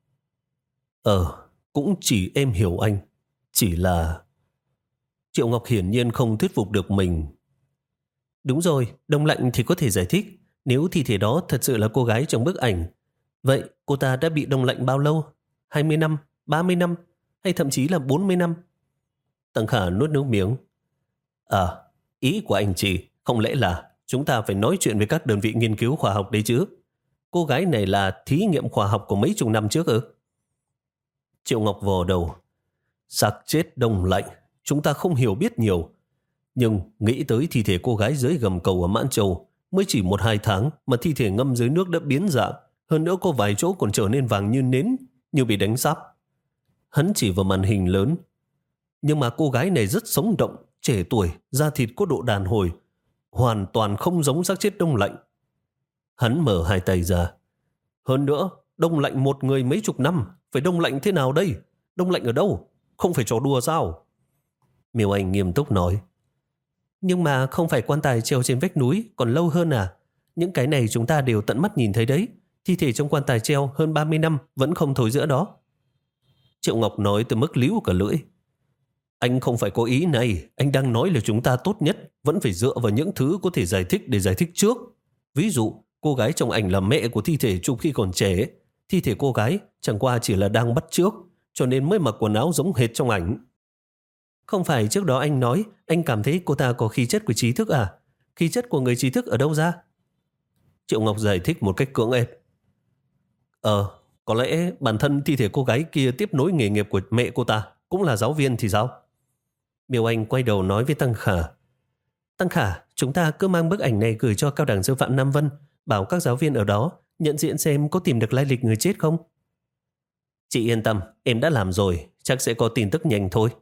Ờ, cũng chỉ em hiểu anh. Chỉ là... Triệu Ngọc hiển nhiên không thuyết phục được mình. Đúng rồi, đông lạnh thì có thể giải thích. Nếu thi thể đó thật sự là cô gái trong bức ảnh. Vậy cô ta đã bị đông lạnh bao lâu? hai mươi năm, ba mươi năm, hay thậm chí là bốn mươi năm? Tăng Khả nuốt nước miếng. À, Ý của anh chị không lẽ là chúng ta phải nói chuyện với các đơn vị nghiên cứu khoa học đấy chứ? Cô gái này là thí nghiệm khoa học của mấy chục năm trước ư? Triệu Ngọc vò đầu. Xác chết đông lạnh, chúng ta không hiểu biết nhiều. Nhưng nghĩ tới thi thể cô gái dưới gầm cầu ở Mãn Châu, mới chỉ một hai tháng mà thi thể ngâm dưới nước đã biến dạng, hơn nữa có vài chỗ còn trở nên vàng như nến, như bị đánh sáp. Hắn chỉ vào màn hình lớn. Nhưng mà cô gái này rất sống động, trẻ tuổi, da thịt có độ đàn hồi, hoàn toàn không giống xác chết đông lạnh. Hắn mở hai tay ra. Hơn nữa, đông lạnh một người mấy chục năm, phải đông lạnh thế nào đây? Đông lạnh ở đâu? Không phải trò đùa sao? Miêu Anh nghiêm túc nói. Nhưng mà không phải quan tài treo trên vách núi còn lâu hơn à? Những cái này chúng ta đều tận mắt nhìn thấy đấy. Thi thể trong quan tài treo hơn ba mươi năm vẫn không thối rữa đó. Triệu Ngọc nói từ mức líu cả lưỡi. Anh không phải có ý này, anh đang nói là chúng ta tốt nhất vẫn phải dựa vào những thứ có thể giải thích để giải thích trước. Ví dụ, cô gái trong ảnh là mẹ của thi thể chụp khi còn trẻ. Thi thể cô gái chẳng qua chỉ là đang bắt chước, cho nên mới mặc quần áo giống hệt trong ảnh. Không phải trước đó anh nói anh cảm thấy cô ta có khí chất của trí thức à? Khí chất của người trí thức ở đâu ra? Triệu Ngọc giải thích một cách cưỡng ép. Ờ, có lẽ bản thân thi thể cô gái kia tiếp nối nghề nghiệp của mẹ cô ta, cũng là giáo viên thì sao? Miêu Anh quay đầu nói với Tăng Khả. Tăng Khả, chúng ta cứ mang bức ảnh này gửi cho Cao đẳng Sư phạm Nam Vân, bảo các giáo viên ở đó nhận diện xem có tìm được lai lịch người chết không. Chị yên tâm, em đã làm rồi, chắc sẽ có tin tức nhanh thôi.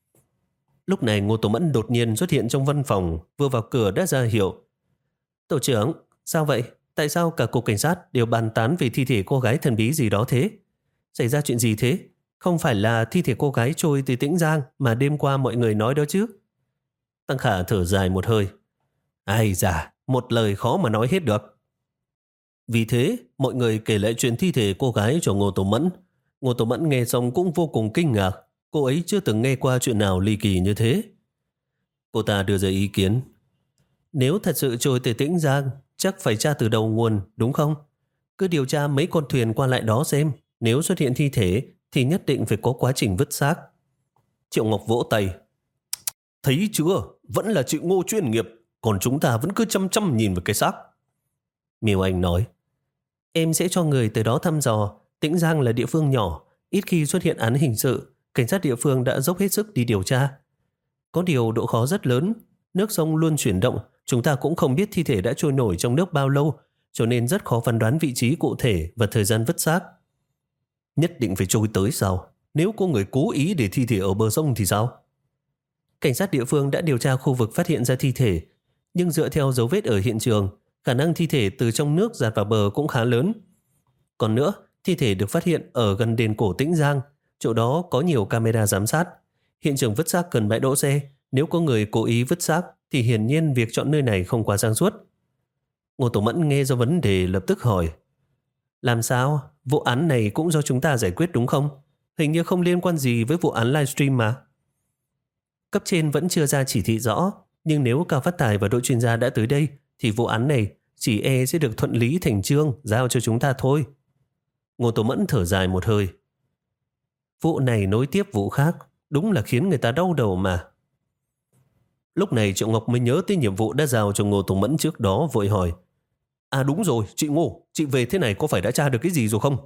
Lúc này Ngô Tổ Mẫn đột nhiên xuất hiện trong văn phòng, vừa vào cửa đã ra hiệu. Tổ trưởng, sao vậy? Tại sao cả cục cảnh sát đều bàn tán về thi thể cô gái thần bí gì đó thế? Xảy ra chuyện gì thế? Không phải là thi thể cô gái trôi từ Tĩnh Giang mà đêm qua mọi người nói đó chứ? Tăng Khả thở dài một hơi. Ai da, một lời khó mà nói hết được. Vì thế, mọi người kể lại chuyện thi thể cô gái cho Ngô Tổ Mẫn. Ngô Tổ Mẫn nghe xong cũng vô cùng kinh ngạc. Cô ấy chưa từng nghe qua chuyện nào ly kỳ như thế. Cô ta đưa ra ý kiến. Nếu thật sự trôi từ Tĩnh Giang, chắc phải tra từ đầu nguồn, đúng không? Cứ điều tra mấy con thuyền qua lại đó xem. Nếu xuất hiện thi thể, thì nhất định phải có quá trình vứt xác. Triệu Ngọc vỗ tay. Thấy chưa? Vẫn là chị Ngô chuyên nghiệp, còn chúng ta vẫn cứ chăm chăm nhìn vào cái xác. Miêu Anh nói. Em sẽ cho người tới đó thăm dò. Tĩnh Giang là địa phương nhỏ, ít khi xuất hiện án hình sự. Cảnh sát địa phương đã dốc hết sức đi điều tra. Có điều độ khó rất lớn. Nước sông luôn chuyển động, chúng ta cũng không biết thi thể đã trôi nổi trong nước bao lâu, cho nên rất khó phán đoán vị trí cụ thể và thời gian vứt xác. Nhất định phải trôi tới sao? Nếu có người cố ý để thi thể ở bờ sông thì sao? Cảnh sát địa phương đã điều tra khu vực phát hiện ra thi thể, nhưng dựa theo dấu vết ở hiện trường, khả năng thi thể từ trong nước dạt vào bờ cũng khá lớn. Còn nữa, thi thể được phát hiện ở gần đền cổ Tĩnh Giang, chỗ đó có nhiều camera giám sát. Hiện trường vứt xác gần bãi đỗ xe, nếu có người cố ý vứt xác thì hiển nhiên việc chọn nơi này không quá sáng suốt. Ngô Tổ Mẫn nghe ra vấn đề lập tức hỏi. Làm sao? Vụ án này cũng do chúng ta giải quyết đúng không? Hình như không liên quan gì với vụ án livestream mà. Cấp trên vẫn chưa ra chỉ thị rõ, nhưng nếu Cao Phát Tài và đội chuyên gia đã tới đây thì vụ án này chỉ e sẽ được thuận lý thành chương giao cho chúng ta thôi. Ngô Tổ Mẫn thở dài một hơi. Vụ này nối tiếp vụ khác, đúng là khiến người ta đau đầu mà. Lúc này Triệu Ngọc mới nhớ tới nhiệm vụ đã giao cho Ngô Tổ Mẫn trước đó, vội hỏi. À đúng rồi, chị Ngô, chị về thế này có phải đã tra được cái gì rồi không?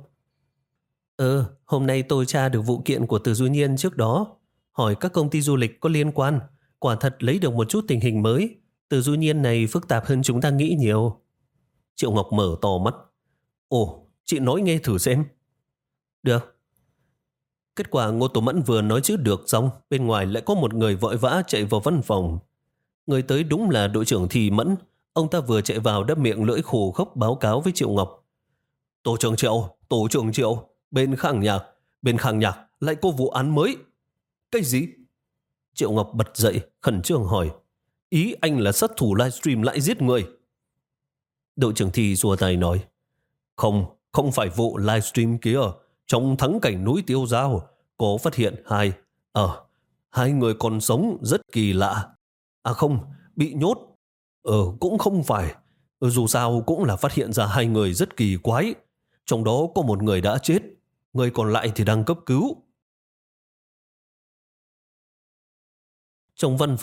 Ừ, hôm nay tôi tra được vụ kiện của Từ Du Nhiên trước đó. Hỏi các công ty du lịch có liên quan, quả thật lấy được một chút tình hình mới. Từ Du Nhiên này phức tạp hơn chúng ta nghĩ nhiều. Triệu Ngọc mở to mắt. Ồ, chị nói nghe thử xem. Được. Kết quả Ngô Tổ Mẫn vừa nói chữ được xong, bên ngoài lại có một người vội vã chạy vào văn phòng. Người tới đúng là đội trưởng Thì Mẫn. Ông ta vừa chạy vào đã miệng lưỡi khổ khốc báo cáo với Triệu Ngọc. Tổ trưởng Triệu, tổ trưởng Triệu, bên Khang Nhạc, bên Khang Nhạc lại có vụ án mới. Cái gì? Triệu Ngọc bật dậy, khẩn trương hỏi. Ý anh là sát thủ livestream lại giết người. Đội trưởng Thì xua tay nói. Không, không phải vụ livestream kia. Trong thắng cảnh núi Tiêu Dao có phát hiện hai, ờ, hai người còn sống rất kỳ lạ. À không, bị nhốt. Ờ, cũng không phải. Dù sao cũng là phát hiện ra hai người rất kỳ quái. Trong đó có một người đã chết, người còn lại thì đang cấp cứu. Trong văn phòng,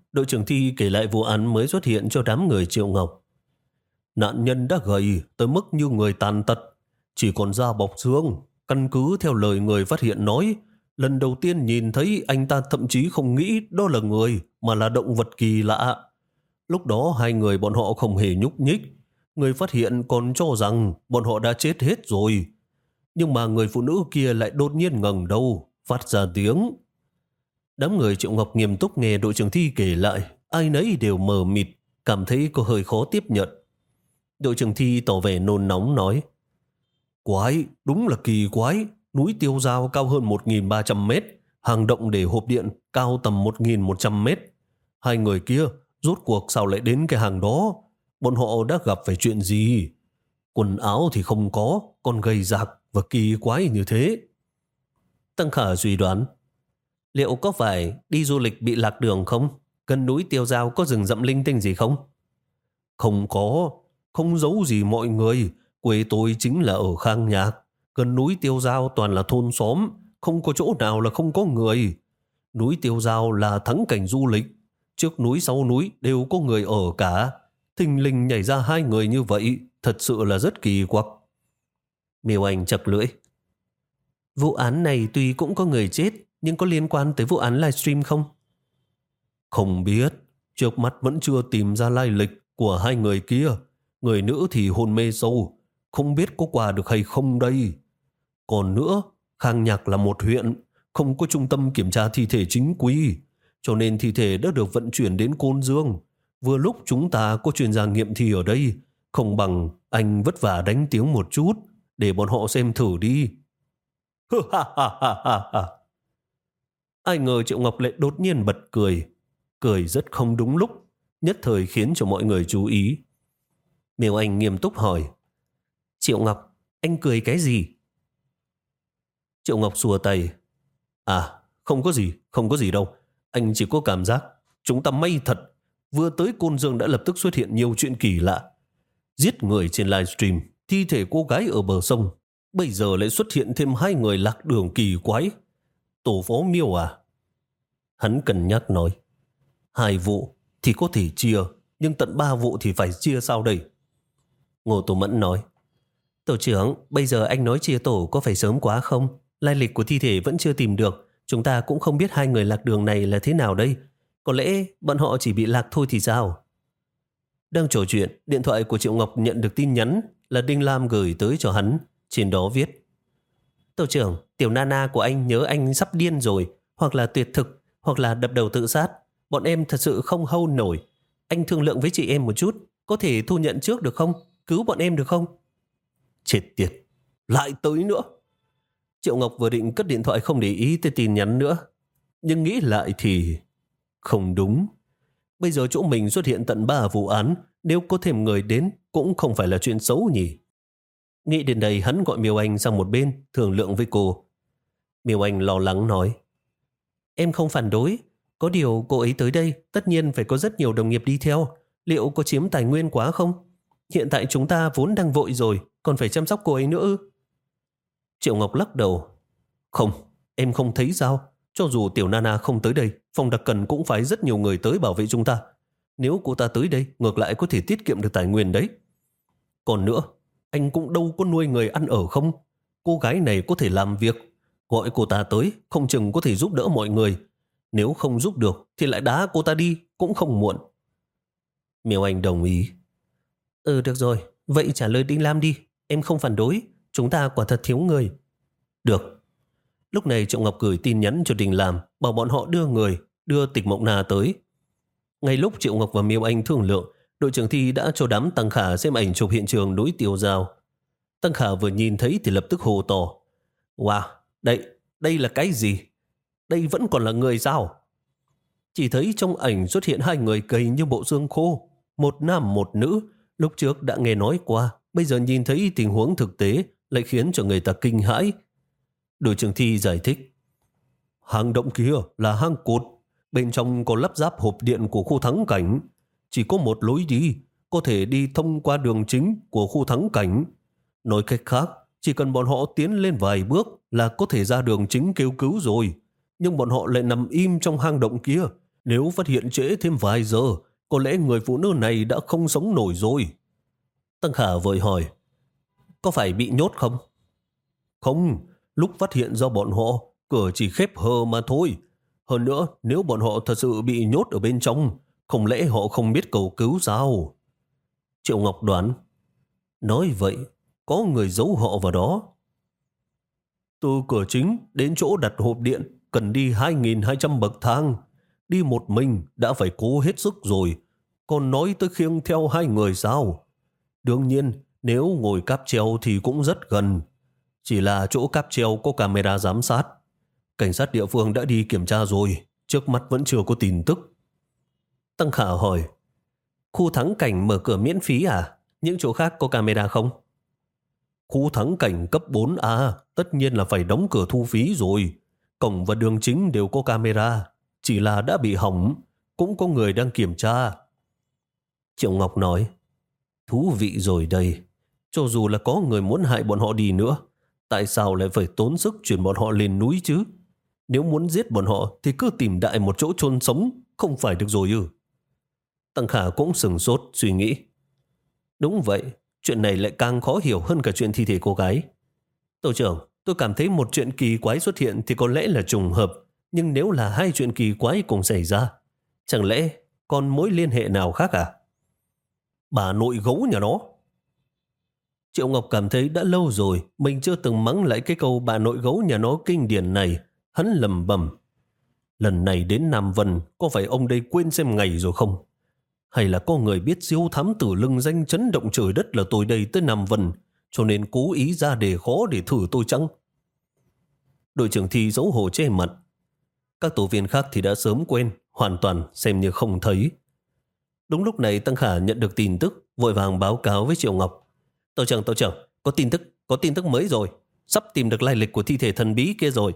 đội trưởng Thi kể lại vụ án mới xuất hiện cho đám người Triệu Ngọc. Nạn nhân đã gầy tới mức như người tàn tật, chỉ còn da bọc xương. Căn cứ theo lời người phát hiện nói, lần đầu tiên nhìn thấy anh ta thậm chí không nghĩ đó là người mà là động vật kỳ lạ. Lúc đó hai người bọn họ không hề nhúc nhích. Người phát hiện còn cho rằng bọn họ đã chết hết rồi. Nhưng mà người phụ nữ kia lại đột nhiên ngẩng đầu, phát ra tiếng. Đám người Triệu Ngọc nghiêm túc nghe đội trưởng Thi kể lại, ai nấy đều mờ mịt, cảm thấy có hơi khó tiếp nhận. Đội trưởng Thi tỏ vẻ nôn nóng nói, quái, đúng là kỳ quái, núi Tiêu Dao cao hơn một nghìn ba trăm mét, hang động để hộp điện cao tầm một nghìn một trăm mét. Hai người kia rốt cuộc sao lại đến cái hang đó? Bọn họ đã gặp phải chuyện gì? Quần áo thì không có, còn gầy rạc và kỳ quái như thế. Tăng Khả suy đoán, liệu có phải đi du lịch bị lạc đường không? Gần núi Tiêu Dao có rừng rậm linh tinh gì không? Không có, không giấu gì mọi người. Quê tôi chính là ở Khang Nhạc. Gần núi Tiêu Dao toàn là thôn xóm, không có chỗ nào là không có người. Núi Tiêu Dao là thắng cảnh du lịch. Trước núi sau núi đều có người ở cả. Thình lình nhảy ra hai người như vậy, thật sự là rất kỳ quặc. Miêu Anh chật lưỡi. Vụ án này tuy cũng có người chết, nhưng có liên quan tới vụ án livestream không? Không biết, trước mắt vẫn chưa tìm ra lai lịch của hai người kia. Người nữ thì hôn mê sâu, không biết có qua được hay không đây. Còn nữa, Khang Nhạc là một huyện, không có trung tâm kiểm tra thi thể chính quy, cho nên thi thể đã được vận chuyển đến Côn Dương. Vừa lúc chúng ta có chuyên gia nghiệm thi ở đây, không bằng anh vất vả đánh tiếng một chút, để bọn họ xem thử đi. Ai ngờ Triệu Ngọc lại đột nhiên bật cười, cười rất không đúng lúc, nhất thời khiến cho mọi người chú ý. Miêu Anh nghiêm túc hỏi, Triệu Ngọc, anh cười cái gì? Triệu Ngọc xua tay, à, không có gì, không có gì đâu. Anh chỉ có cảm giác chúng ta may thật, vừa tới Côn Dương đã lập tức xuất hiện nhiều chuyện kỳ lạ. Giết người trên livestream, thi thể cô gái ở bờ sông, bây giờ lại xuất hiện thêm hai người lạc đường kỳ quái. Tổ phó Miêu à? Hắn cân nhắc nói, hai vụ thì có thể chia, nhưng tận ba vụ thì phải chia sao đây? Ngô Tô Mẫn nói, tổ trưởng, bây giờ anh nói chia tổ có phải sớm quá không? Lai lịch của thi thể vẫn chưa tìm được, chúng ta cũng không biết hai người lạc đường này là thế nào đây. Có lẽ bọn họ chỉ bị lạc thôi thì sao? Đang trò chuyện, điện thoại của Triệu Ngọc nhận được tin nhắn là Đinh Lam gửi tới cho hắn. Trên đó viết, tổ trưởng, tiểu Nana của anh nhớ anh sắp điên rồi, hoặc là tuyệt thực, hoặc là đập đầu tự sát. Bọn em thật sự không hold nổi. Anh thương lượng với chị em một chút, có thể thu nhận trước được không? Cứu bọn em được không? Chết tiệt, lại tới nữa. Triệu Ngọc vừa định cất điện thoại không để ý tới tin nhắn nữa, nhưng nghĩ lại thì không đúng. Bây giờ chỗ mình xuất hiện tận ba vụ án, nếu có thêm người đến cũng không phải là chuyện xấu nhỉ. Nghĩ đến đây hắn gọi Miêu Anh sang một bên thương lượng với cô. Miêu Anh lo lắng nói, em không phản đối, có điều cô ấy tới đây tất nhiên phải có rất nhiều đồng nghiệp đi theo. Liệu có chiếm tài nguyên quá không? Hiện tại chúng ta vốn đang vội rồi, còn phải chăm sóc cô ấy nữa ư? Triệu Ngọc lắc đầu, không, em không thấy sao. Cho dù tiểu Nana không tới đây, phòng đặc cần cũng phải rất nhiều người tới bảo vệ chúng ta. Nếu cô ta tới đây, ngược lại có thể tiết kiệm được tài nguyên đấy. Còn nữa, anh cũng đâu có nuôi người ăn ở không? Cô gái này có thể làm việc, gọi cô ta tới, không chừng có thể giúp đỡ mọi người. Nếu không giúp được thì lại đá cô ta đi, cũng không muộn. Miêu Anh đồng ý. Ừ được rồi, vậy trả lời Đinh Lam đi, em không phản đối, chúng ta quả thật thiếu người. Được. Lúc này Triệu Ngọc gửi tin nhắn cho Đinh Lam, bảo bọn họ đưa người, đưa Tịch Mộng Na tới. Ngay lúc Triệu Ngọc và Miêu Anh thương lượng, đội trưởng Thi đã cho đám Tăng Khả xem ảnh chụp hiện trường núi Tiêu Dao. Tăng Khả vừa nhìn thấy thì lập tức hô to, wow, đây, đây là cái gì? Đây vẫn còn là người sao? Chỉ thấy trong ảnh xuất hiện hai người gầy như bộ xương khô, một nam một nữ. Lúc trước đã nghe nói qua, bây giờ nhìn thấy tình huống thực tế lại khiến cho người ta kinh hãi. Đội trưởng Thi giải thích, hang động kia là hang cột, bên trong có lắp ráp hộp điện của khu thắng cảnh. Chỉ có một lối đi, có thể đi thông qua đường chính của khu thắng cảnh. Nói cách khác, chỉ cần bọn họ tiến lên vài bước là có thể ra đường chính kêu cứu rồi. Nhưng bọn họ lại nằm im trong hang động kia. Nếu phát hiện trễ thêm vài giờ, có lẽ người phụ nữ này đã không sống nổi rồi. Tăng Khả vội hỏi, có phải bị nhốt không? Không, lúc phát hiện ra bọn họ, cửa chỉ khép hờ mà thôi. Hơn nữa, nếu bọn họ thật sự bị nhốt ở bên trong, không lẽ họ không biết cầu cứu sao? Triệu Ngọc đoán, nói vậy, có người giấu họ vào đó. Từ cửa chính đến chỗ đặt hộp điện cần đi hai nghìn hai trăm bậc thang. Đi một mình đã phải cố hết sức rồi, còn nói tới khiêng theo hai người sao? Đương nhiên, nếu ngồi cáp treo thì cũng rất gần. Chỉ là chỗ cáp treo có camera giám sát. Cảnh sát địa phương đã đi kiểm tra rồi, trước mắt vẫn chưa có tin tức. Tăng Khả hỏi, khu thắng cảnh mở cửa miễn phí à? Những chỗ khác có camera không? Khu thắng cảnh cấp bốn A tất nhiên là phải đóng cửa thu phí rồi. Cổng và đường chính đều có camera, chỉ là đã bị hỏng, cũng có người đang kiểm tra. Triệu Ngọc nói, thú vị rồi đây. Cho dù là có người muốn hại bọn họ đi nữa, tại sao lại phải tốn sức chuyển bọn họ lên núi chứ? Nếu muốn giết bọn họ thì cứ tìm đại một chỗ chôn sống, không phải được rồi ư? Tăng Khả cũng sừng sốt suy nghĩ. Đúng vậy, chuyện này lại càng khó hiểu hơn cả chuyện thi thể cô gái. Tổ trưởng, tôi cảm thấy một chuyện kỳ quái xuất hiện thì có lẽ là trùng hợp, nhưng nếu là hai chuyện kỳ quái cùng xảy ra, chẳng lẽ còn mối liên hệ nào khác à? Bà nội gấu nhà nó. Triệu Ngọc cảm thấy đã lâu rồi mình chưa từng mắng lại cái câu bà nội gấu nhà nó kinh điển này. Hắn lầm bầm, lần này đến Nam Vân có phải ông đây quên xem ngày rồi không? Hay là có người biết siêu thám tử lừng danh chấn động trời đất là tôi đây tới Nam Vân, cho nên cố ý ra đề khó để thử tôi chăng? Đội trưởng Thi xấu hổ che mặt. Các tổ viên khác thì đã sớm quên, hoàn toàn xem như không thấy. Đúng lúc này Tăng Khả nhận được tin tức, vội vàng báo cáo với Triệu Ngọc. Tổ trưởng, tổ trưởng, có tin tức, có tin tức mới rồi. Sắp tìm được lai lịch của thi thể thần bí kia rồi.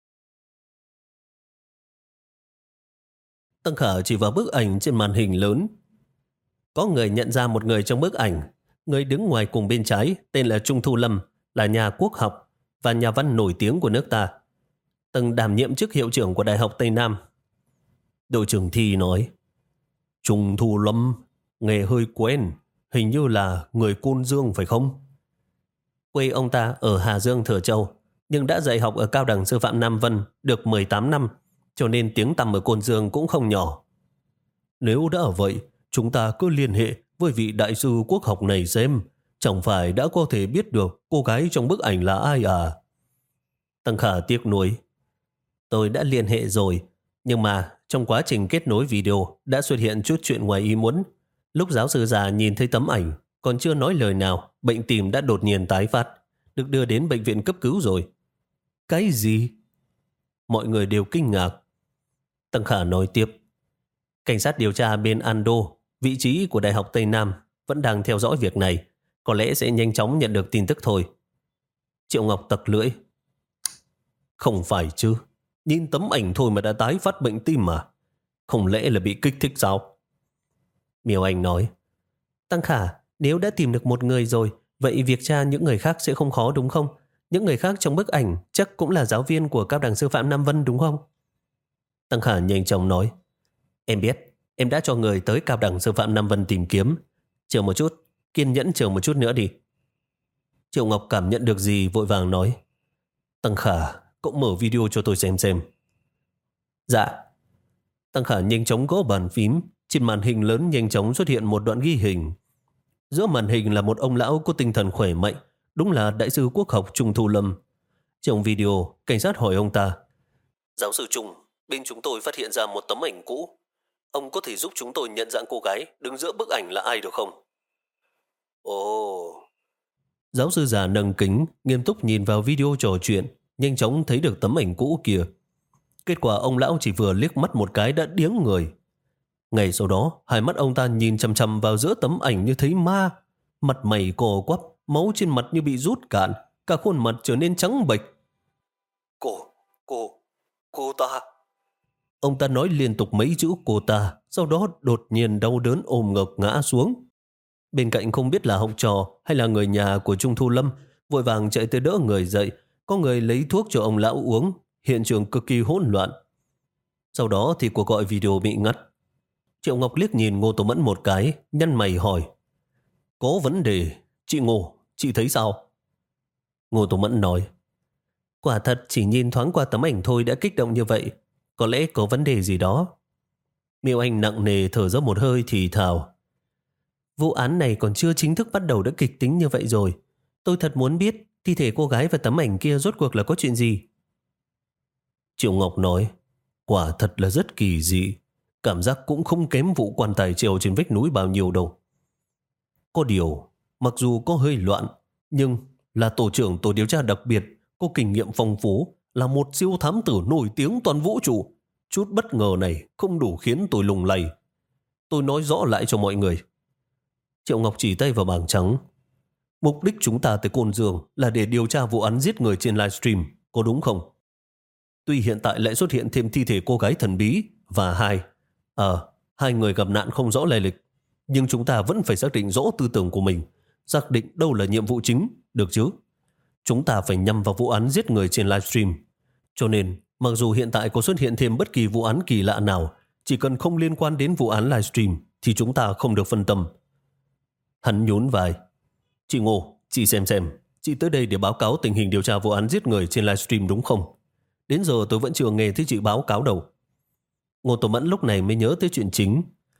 Tăng Khả chỉ vào bức ảnh trên màn hình lớn. Có người nhận ra một người trong bức ảnh. Người đứng ngoài cùng bên trái tên là Trung Thu Lâm, là nhà quốc học và nhà văn nổi tiếng của nước ta, từng đảm nhiệm chức hiệu trưởng của Đại học Tây Nam. Đội trưởng Thi nói, Trung Thu Lâm, nghe hơi quen, hình như là người Côn Dương phải không? Quê ông ta ở Hà Dương Thừa Châu, nhưng đã dạy học ở Cao đẳng Sư phạm Nam Vân được mười tám năm, cho nên tiếng tăm ở Côn Dương cũng không nhỏ. Nếu đã ở vậy, chúng ta cứ liên hệ với vị đại sư quốc học này xem, chẳng phải đã có thể biết được cô gái trong bức ảnh là ai à? Tăng Khả tiếc nuối. Tôi đã liên hệ rồi, nhưng mà trong quá trình kết nối video đã xuất hiện chút chuyện ngoài ý muốn. Lúc giáo sư già nhìn thấy tấm ảnh, còn chưa nói lời nào, bệnh tim đã đột nhiên tái phát, được đưa đến bệnh viện cấp cứu rồi. Cái gì? Mọi người đều kinh ngạc. Tăng Khả nói tiếp, cảnh sát điều tra bên Ando, vị trí của Đại học Tây Nam, vẫn đang theo dõi việc này, có lẽ sẽ nhanh chóng nhận được tin tức thôi. Triệu Ngọc tặc lưỡi. Không phải chứ, nhìn tấm ảnh thôi mà đã tái phát bệnh tim mà. Không lẽ là bị kích thích sao? Miêu Anh nói, Tăng Khả, nếu đã tìm được một người rồi, vậy việc tra những người khác sẽ không khó đúng không? Những người khác trong bức ảnh chắc cũng là giáo viên của Cao đẳng Sư phạm Nam Vân đúng không? Tăng Khả nhanh chóng nói, em biết, em đã cho người tới Cao đẳng Sư phạm Nam Vân tìm kiếm. Chờ một chút, kiên nhẫn chờ một chút nữa đi. Triệu Ngọc cảm nhận được gì vội vàng nói, Tăng Khả, cậu mở video cho tôi xem xem. Dạ. Tăng Khả nhanh chóng gõ bàn phím, trên màn hình lớn nhanh chóng xuất hiện một đoạn ghi hình. Giữa màn hình là một ông lão có tinh thần khỏe mạnh, đúng là đại sư quốc học Trung Thu Lâm. Trong video, cảnh sát hỏi ông ta, giáo sư Trung, bên chúng tôi phát hiện ra một tấm ảnh cũ. Ông có thể giúp chúng tôi nhận dạng cô gái đứng giữa bức ảnh là ai được không? Ồ... Giáo sư già nâng kính, nghiêm túc nhìn vào video trò chuyện, nhanh chóng thấy được tấm ảnh cũ kia. Kết quả ông lão chỉ vừa liếc mắt một cái đã điếng người. Ngay sau đó, hai mắt ông ta nhìn chằm chằm vào giữa tấm ảnh như thấy ma. Mặt mày cò quắp, máu trên mặt như bị rút cạn, cả khuôn mặt trở nên trắng bệch. Cô, cô, cô ta. Ông ta nói liên tục mấy chữ cô ta, sau đó đột nhiên đau đớn ôm ngực ngã xuống. Bên cạnh không biết là học trò hay là người nhà của Trung Thu Lâm, vội vàng chạy tới đỡ người dậy, có người lấy thuốc cho ông lão uống, hiện trường cực kỳ hỗn loạn. Sau đó thì cuộc gọi video bị ngắt. Triệu Ngọc liếc nhìn Ngô Tố Mẫn một cái, nhăn mày hỏi. Có vấn đề, chị Ngô, chị thấy sao? Ngô Tố Mẫn nói. Quả thật chỉ nhìn thoáng qua tấm ảnh thôi đã kích động như vậy. Có lẽ có vấn đề gì đó. Miêu Anh nặng nề thở dốc một hơi thì thào. Vụ án này còn chưa chính thức bắt đầu đã kịch tính như vậy rồi. Tôi thật muốn biết thi thể cô gái và tấm ảnh kia rốt cuộc là có chuyện gì. Triệu Ngọc nói. Quả thật là rất kỳ dị. Cảm giác cũng không kém vụ quan tài treo trên vách núi bao nhiêu đâu. Có điều, mặc dù có hơi loạn, nhưng là tổ trưởng tổ điều tra đặc biệt, có kinh nghiệm phong phú, là một siêu thám tử nổi tiếng toàn vũ trụ. Chút bất ngờ này không đủ khiến tôi lùng lay. Tôi nói rõ lại cho mọi người. Triệu Ngọc chỉ tay vào bảng trắng. Mục đích chúng ta tới Côn Dương là để điều tra vụ án giết người trên livestream, có đúng không? Tuy hiện tại lại xuất hiện thêm thi thể cô gái thần bí và hai, ờ, hai người gặp nạn không rõ lai lịch, nhưng chúng ta vẫn phải xác định rõ tư tưởng của mình, xác định đâu là nhiệm vụ chính, được chứ? Chúng ta phải nhắm vào vụ án giết người trên livestream. Cho nên, mặc dù hiện tại có xuất hiện thêm bất kỳ vụ án kỳ lạ nào, chỉ cần không liên quan đến vụ án livestream thì chúng ta không được phân tâm. Hắn nhún vai. Chị Ngô, chị xem xem, chị tới đây để báo cáo tình hình điều tra vụ án giết người trên livestream đúng không? Đến giờ tôi vẫn chưa nghe thấy chị báo cáo đâu. Ngô Tố Mẫn lúc này mới nhớ tới chuyện chính.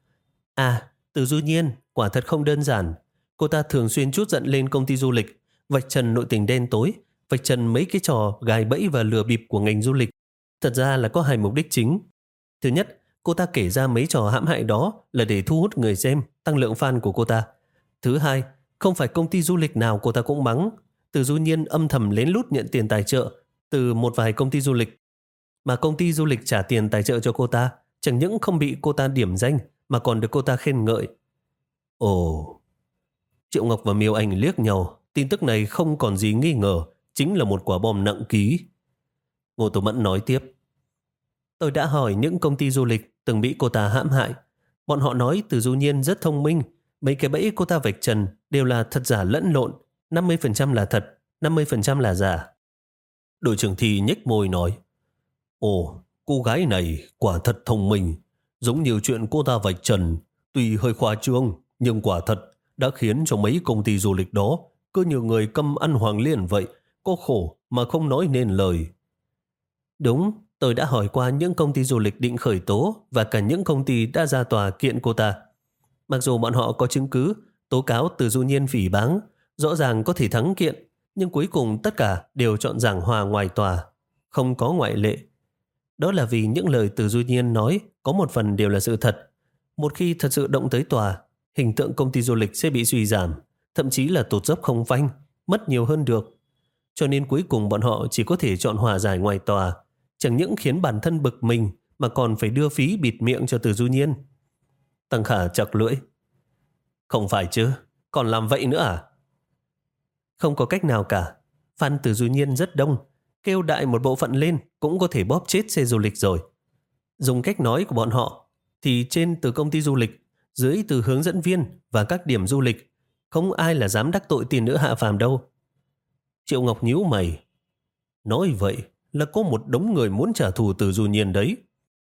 À, Từ Du Nhiên, quả thật không đơn giản. Cô ta thường xuyên trút giận lên công ty du lịch, vạch trần nội tình đen tối, vạch trần mấy cái trò gài bẫy và lừa bịp của ngành du lịch. Thật ra là có hai mục đích chính. Thứ nhất, cô ta kể ra mấy trò hãm hại đó là để thu hút người xem, tăng lượng fan của cô ta. Thứ hai, không phải công ty du lịch nào cô ta cũng mắng. Từ Du Nhiên âm thầm lén lút nhận tiền tài trợ từ một vài công ty du lịch. Mà công ty du lịch trả tiền tài trợ cho cô ta, chẳng những không bị cô ta điểm danh mà còn được cô ta khen ngợi. Ồ... Triệu Ngọc và Miêu Anh liếc nhau. Tin tức này không còn gì nghi ngờ, chính là một quả bom nặng ký. Ngô Tố Mẫn nói tiếp. Tôi đã hỏi những công ty du lịch từng bị cô ta hãm hại. Bọn họ nói Từ Du Nhiên rất thông minh. Mấy cái bẫy cô ta vạch trần đều là thật giả lẫn lộn. năm mươi phần trăm là thật, năm mươi phần trăm là giả. Đội trưởng Thi nhếch môi nói. Ồ, cô gái này quả thật thông minh. Giống như chuyện cô ta vạch trần, tuy hơi khoa trương, nhưng quả thật đã khiến cho mấy công ty du lịch đó cứ như người câm ăn hoàng liên vậy, có khổ mà không nói nên lời. Đúng, tôi đã hỏi qua những công ty du lịch định khởi tố và cả những công ty đã ra tòa kiện cô ta. Mặc dù bọn họ có chứng cứ tố cáo Từ Du Nhiên phỉ báng, rõ ràng có thể thắng kiện, nhưng cuối cùng tất cả đều chọn giảng hòa ngoài tòa, không có ngoại lệ. Đó là vì những lời Từ Du Nhiên nói có một phần đều là sự thật. Một khi thật sự động tới tòa, hình tượng công ty du lịch sẽ bị suy giảm, thậm chí là tụt dốc không phanh, mất nhiều hơn được. Cho nên cuối cùng bọn họ chỉ có thể chọn hòa giải ngoài tòa, chẳng những khiến bản thân bực mình mà còn phải đưa phí bịt miệng cho Từ Du Nhiên. Tăng Khả chặt lưỡi. Không phải chứ, còn làm vậy nữa à? Không có cách nào cả. Fan Từ Du Nhiên rất đông, kêu đại một bộ phận lên cũng có thể bóp chết xe du lịch rồi. Dùng cách nói của bọn họ thì trên từ công ty du lịch, dưới từ hướng dẫn viên và các điểm du lịch, không ai là dám đắc tội tiền nữ hạ phàm đâu. Triệu Ngọc nhíu mày. Nói vậy là có một đống người muốn trả thù Từ Du Nhiên đấy.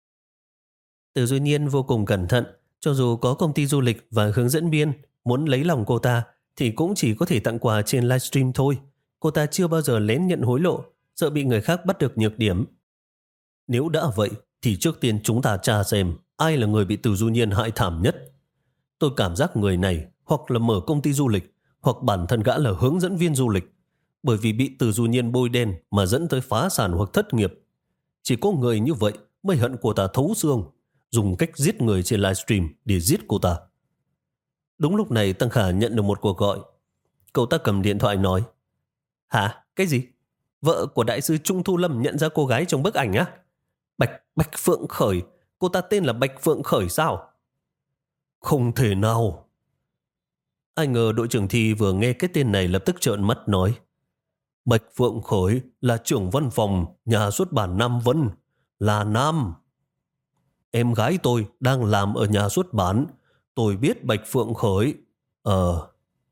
Từ Du Nhiên vô cùng cẩn thận, cho dù có công ty du lịch và hướng dẫn viên muốn lấy lòng cô ta thì cũng chỉ có thể tặng quà trên livestream thôi. Cô ta chưa bao giờ lén nhận hối lộ, sợ bị người khác bắt được nhược điểm. Nếu đã vậy thì trước tiên chúng ta tra xem ai là người bị Từ Du Nhiên hại thảm nhất. Tôi cảm giác người này hoặc là mở công ty du lịch, hoặc bản thân gã là hướng dẫn viên du lịch, bởi vì bị Từ Du Nhiên bôi đen mà dẫn tới phá sản hoặc thất nghiệp. Chỉ có người như vậy mới hận cô ta thấu xương, dùng cách giết người trên livestream để giết cô ta. Đúng lúc này Tăng Khả nhận được một cuộc gọi. Cậu ta cầm điện thoại nói. Hả? Cái gì? Vợ của đại sư Trung Thu Lâm nhận ra cô gái trong bức ảnh á? Bạch, Bạch Phượng Khởi. Cô ta tên là Bạch Phượng Khởi sao? Không thể nào. Ai ngờ đội trưởng Thi vừa nghe cái tên này lập tức trợn mắt nói. Bạch Phượng Khởi là trưởng văn phòng nhà xuất bản Nam Vân, là nam. Em gái tôi đang làm ở nhà xuất bản. Tôi biết Bạch Phượng Khởi. Ờ.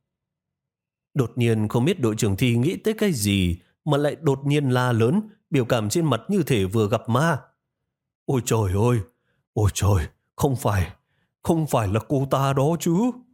Đột nhiên không biết đội trưởng Thi nghĩ tới cái gì mà lại đột nhiên la lớn, biểu cảm trên mặt như thể vừa gặp ma. Ôi trời ơi, ôi trời, không phải, không phải là cô ta đó chứ.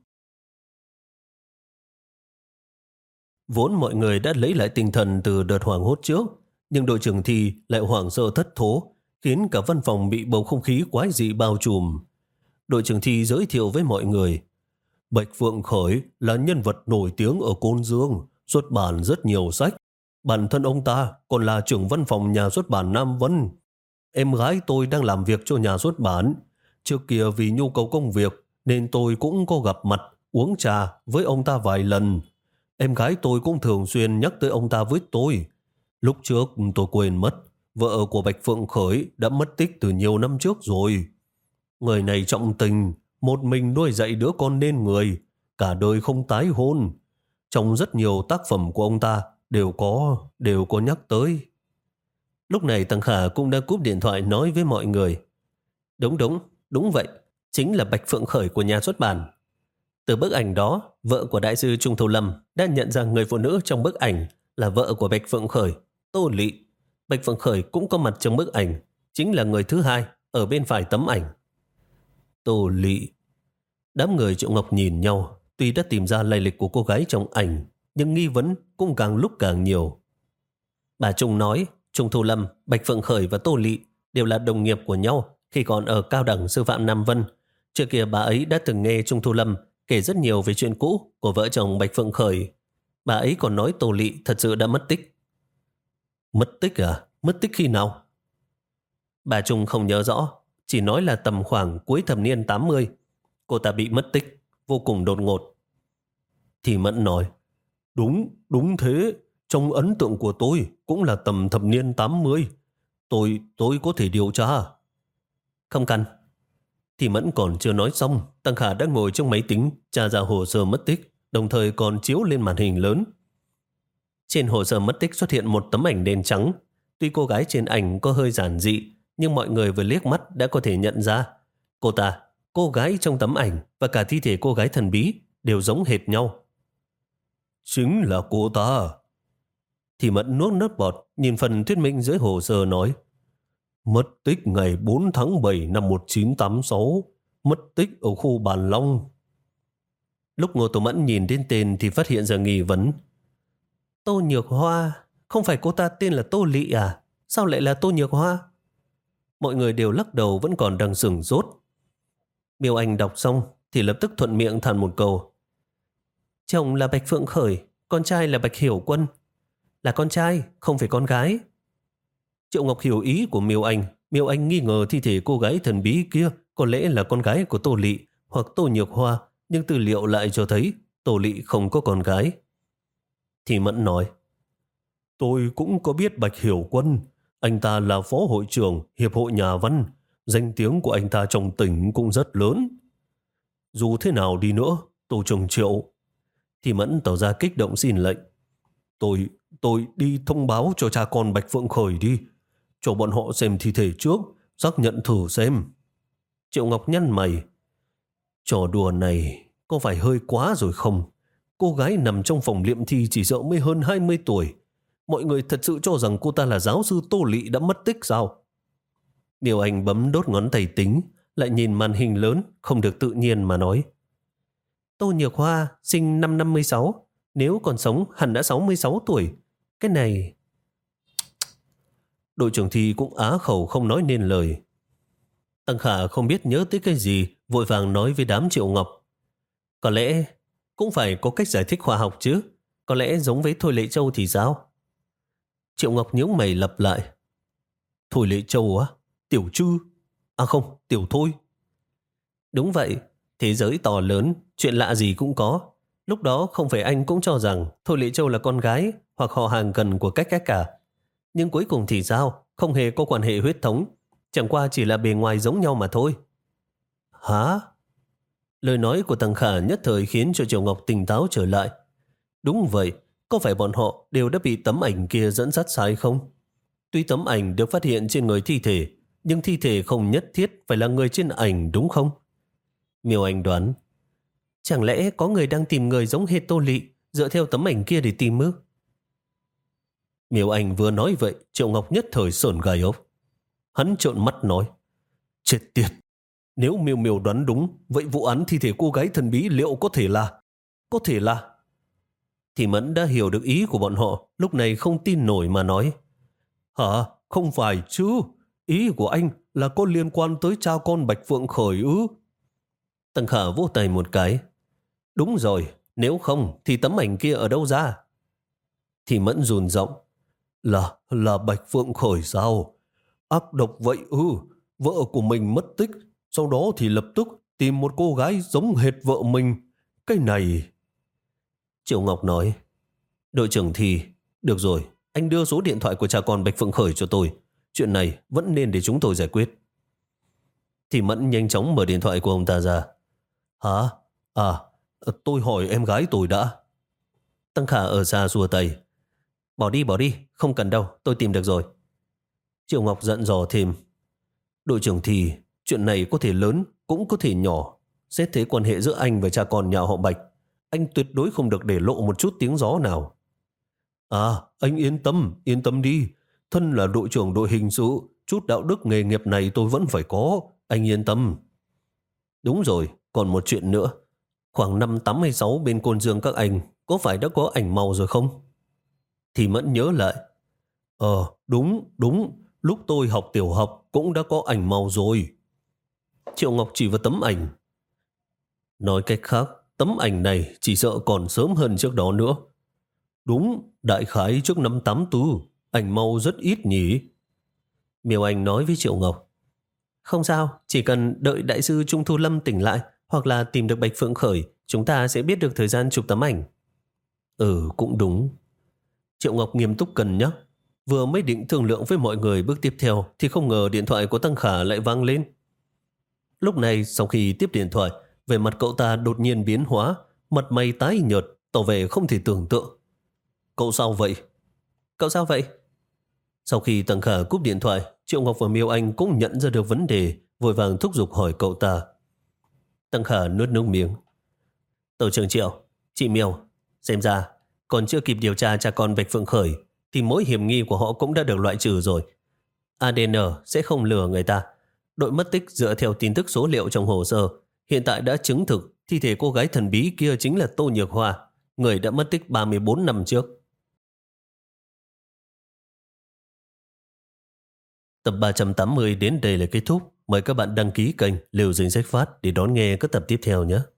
Vốn mọi người đã lấy lại tinh thần từ đợt hoảng hốt trước, nhưng đội trưởng Thi lại hoảng sợ thất thố, khiến cả văn phòng bị bầu không khí quái dị bao trùm. Đội trưởng Thi giới thiệu với mọi người, Bạch Phượng Khởi là nhân vật nổi tiếng ở Côn Dương, xuất bản rất nhiều sách. Bản thân ông ta còn là trưởng văn phòng nhà xuất bản Nam Vân. Em gái tôi đang làm việc cho nhà xuất bản. Trước kia vì nhu cầu công việc nên tôi cũng có gặp mặt, uống trà với ông ta vài lần. Em gái tôi cũng thường xuyên nhắc tới ông ta với tôi. Lúc trước tôi quên mất, vợ của Bạch Phượng Khởi đã mất tích từ nhiều năm trước rồi. Người này trọng tình, một mình nuôi dạy đứa con nên người, cả đời không tái hôn. Trong rất nhiều tác phẩm của ông ta đều có, đều có nhắc tới. Lúc này Tăng Khả cũng đã cúp điện thoại nói với mọi người. Đúng đúng, đúng vậy, chính là Bạch Phượng Khởi của nhà xuất bản. Từ bức ảnh đó, vợ của đại sư Trung Thâu Lâm đã nhận ra người phụ nữ trong bức ảnh là vợ của Bạch Phượng Khởi, Tô Lị. Bạch Phượng Khởi cũng có mặt trong bức ảnh, chính là người thứ hai ở bên phải tấm ảnh. Tô Lị. Đám người Triệu Ngọc nhìn nhau, tuy đã tìm ra lai lịch của cô gái trong ảnh, nhưng nghi vấn cũng càng lúc càng nhiều. Bà Trung nói, Trung Thu Lâm, Bạch Phượng Khởi và Tô Lị đều là đồng nghiệp của nhau khi còn ở cao đẳng sư phạm Nam Vân. Trước kia bà ấy đã từng nghe Trung Thu Lâm kể rất nhiều về chuyện cũ của vợ chồng Bạch Phượng Khởi. Bà ấy còn nói Tô Lị thật sự đã mất tích. Mất tích à? Mất tích khi nào? Bà Trung không nhớ rõ, chỉ nói là tầm khoảng cuối thập niên tám mươi. Cô ta bị mất tích, vô cùng đột ngột. Thì Mẫn nói, đúng, đúng thế. Trong ấn tượng của tôi cũng là tầm thập niên tám mươi. Tôi, tôi có thể điều tra. Không cần. Thì Mẫn còn chưa nói xong, Tăng Khả đã ngồi trong máy tính tra ra hồ sơ mất tích, đồng thời còn chiếu lên màn hình lớn. Trên hồ sơ mất tích xuất hiện một tấm ảnh đen trắng. Tuy cô gái trên ảnh có hơi giản dị, nhưng mọi người vừa liếc mắt đã có thể nhận ra. Cô ta, cô gái trong tấm ảnh và cả thi thể cô gái thần bí đều giống hệt nhau. Chính là cô ta. Thì Mẫn nuốt nước bọt, nhìn phần thuyết minh dưới hồ sơ nói, mất tích ngày bốn tháng bảy năm một nghìn chín trăm tám mươi sáu, mất tích ở khu Bàn Long. Lúc Ngô Tô Mẫn nhìn đến tên thì phát hiện ra nghi vấn. Tô Nhược Hoa, không phải cô ta tên là Tô Lị à? Sao lại là Tô Nhược Hoa? Mọi người đều lắc đầu vẫn còn đang sửng sốt. Miêu Anh đọc xong thì lập tức thuận miệng than một câu. Chồng là Bạch Phượng Khởi, con trai là Bạch Hiểu Quân. Là con trai, không phải con gái. Triệu Ngọc hiểu ý của Miêu Anh. Miêu Anh nghi ngờ thi thể cô gái thần bí kia có lẽ là con gái của Tô Lị hoặc Tô Nhược Hoa, nhưng tư liệu lại cho thấy Tô Lị không có con gái. Thì Mẫn nói, tôi cũng có biết Bạch Hiểu Quân. Anh ta là phó hội trưởng Hiệp hội Nhà văn. Danh tiếng của anh ta trong tỉnh cũng rất lớn. Dù thế nào đi nữa, Tô Trường Triệu. Thì Mẫn tỏ ra kích động xin lệnh. Tôi, tôi đi thông báo cho cha con Bạch Phượng Khởi đi. Cho bọn họ xem thi thể trước, xác nhận thử xem. Triệu Ngọc nhăn mày. Trò đùa này có phải hơi quá rồi không? Cô gái nằm trong phòng liệm thi chỉ sợ mới hơn hai mươi tuổi. Mọi người thật sự cho rằng cô ta là giáo sư Tô Lị đã mất tích sao? Miêu Anh bấm đốt ngón tay tính, lại nhìn màn hình lớn, không được tự nhiên mà nói. Tô Nhược Hoa sinh năm năm mươi sáu, nếu còn sống hẳn đã sáu mươi sáu tuổi. Cái này... Đội trưởng Thi cũng á khẩu không nói nên lời. Tăng Khả không biết nhớ tới cái gì, vội vàng nói với đám Triệu Ngọc. Có lẽ cũng phải có cách giải thích khoa học chứ. Có lẽ giống với Thôi Lệ Châu thì sao? Triệu Ngọc nhướng mày lặp lại. Thôi Lệ Châu á? Tiểu Trư? À không, Tiểu Thôi. Đúng vậy, thế giới to lớn, chuyện lạ gì cũng có. Lúc đó không phải anh cũng cho rằng Thôi Lệ Châu là con gái hoặc họ hàng gần của Cách Cách cả. Nhưng cuối cùng thì sao? Không hề có quan hệ huyết thống. Chẳng qua chỉ là bề ngoài giống nhau mà thôi. Hả? Lời nói của Tăng Khả nhất thời khiến cho Triệu Ngọc tỉnh táo trở lại. Đúng vậy, có phải bọn họ đều đã bị tấm ảnh kia dẫn dắt sai không? Tuy tấm ảnh được phát hiện trên người thi thể, nhưng thi thể không nhất thiết phải là người trên ảnh đúng không? Miêu Anh đoán. Chẳng lẽ có người đang tìm người giống hệt Tô Lị dựa theo tấm ảnh kia để tìm ư? Miêu Anh vừa nói vậy, Triệu Ngọc nhất thời sởn gai ốc. Hắn trợn mắt nói. Chết tiệt! Nếu Miêu Miêu đoán đúng, vậy vụ án thi thể cô gái thần bí liệu có thể là... Có thể là... Thì Mẫn đã hiểu được ý của bọn họ, lúc này không tin nổi mà nói. Hả? Không phải chứ? Ý của anh là có liên quan tới cha con Bạch Phượng Khởi ư? Tăng Khả vỗ tay một cái. Đúng rồi, nếu không thì tấm ảnh kia ở đâu ra? Thì Mẫn run giọng. Là, là Bạch Phượng Khởi sao? Ác độc vậy ư? Vợ của mình mất tích, sau đó thì lập tức tìm một cô gái giống hệt vợ mình. Cái này... Triệu Ngọc nói. Đội trưởng Thì, được rồi, anh đưa số điện thoại của cha con Bạch Phượng Khởi cho tôi. Chuyện này vẫn nên để chúng tôi giải quyết. Thì Mẫn nhanh chóng mở điện thoại của ông ta ra. Hả? À, tôi hỏi em gái tôi đã. Tăng Khả ở xa xua tay. Bỏ đi, bỏ đi, không cần đâu, tôi tìm được rồi. Triệu Ngọc dặn dò thêm. Đội trưởng Thì, chuyện này có thể lớn, cũng có thể nhỏ. Xét thế quan hệ giữa anh và cha con nhà họ Bạch, anh tuyệt đối không được để lộ một chút tiếng gió nào. À, anh yên tâm, yên tâm đi. Thân là đội trưởng đội hình sự, chút đạo đức nghề nghiệp này tôi vẫn phải có. Anh yên tâm. Đúng rồi, còn một chuyện nữa. Khoảng năm tám mươi sáu bên Côn Dương các anh có phải đã có ảnh màu rồi không? Thì Mẫn nhớ lại. Ờ, đúng, đúng. Lúc tôi học tiểu học cũng đã có ảnh màu rồi. Triệu Ngọc chỉ vào tấm ảnh. Nói cách khác, tấm ảnh này chỉ sợ còn sớm hơn trước đó nữa. Đúng, đại khái trước năm tám tư, ảnh màu rất ít nhỉ. Miêu Anh nói với Triệu Ngọc. Không sao, chỉ cần đợi đại sư Trung Thu Lâm tỉnh lại hoặc là tìm được Bạch Phượng Khởi, chúng ta sẽ biết được thời gian chụp tấm ảnh. Ừ, cũng đúng. Triệu Ngọc nghiêm túc cân nhắc. Vừa mới định thương lượng với mọi người bước tiếp theo thì không ngờ điện thoại của Tăng Khả lại vang lên. Lúc này sau khi tiếp điện thoại, vẻ mặt cậu ta đột nhiên biến hóa, mặt mày tái nhợt, tỏ vẻ không thể tưởng tượng. Cậu sao vậy? Cậu sao vậy? Sau khi Tăng Khả cúp điện thoại, Triệu Ngọc và Miêu Anh cũng nhận ra được vấn đề, vội vàng thúc giục hỏi cậu ta. Tăng Khả nuốt nước miếng. Tổ trưởng Triệu, chị Miêu, xem ra còn chưa kịp điều tra cha con Bạch Phượng Khởi thì mối hiểm nghi của họ cũng đã được loại trừ rồi. a đê en sẽ không lừa người ta. Đội mất tích dựa theo tin tức số liệu trong hồ sơ hiện tại đã chứng thực thi thể cô gái thần bí kia chính là Tô Nhược Hoa, người đã mất tích ba mươi bốn năm trước. Tập ba trăm tám mươi đến đây là kết thúc. Mời các bạn đăng ký kênh Liều Dinh Sách Phát để đón nghe các tập tiếp theo nhé.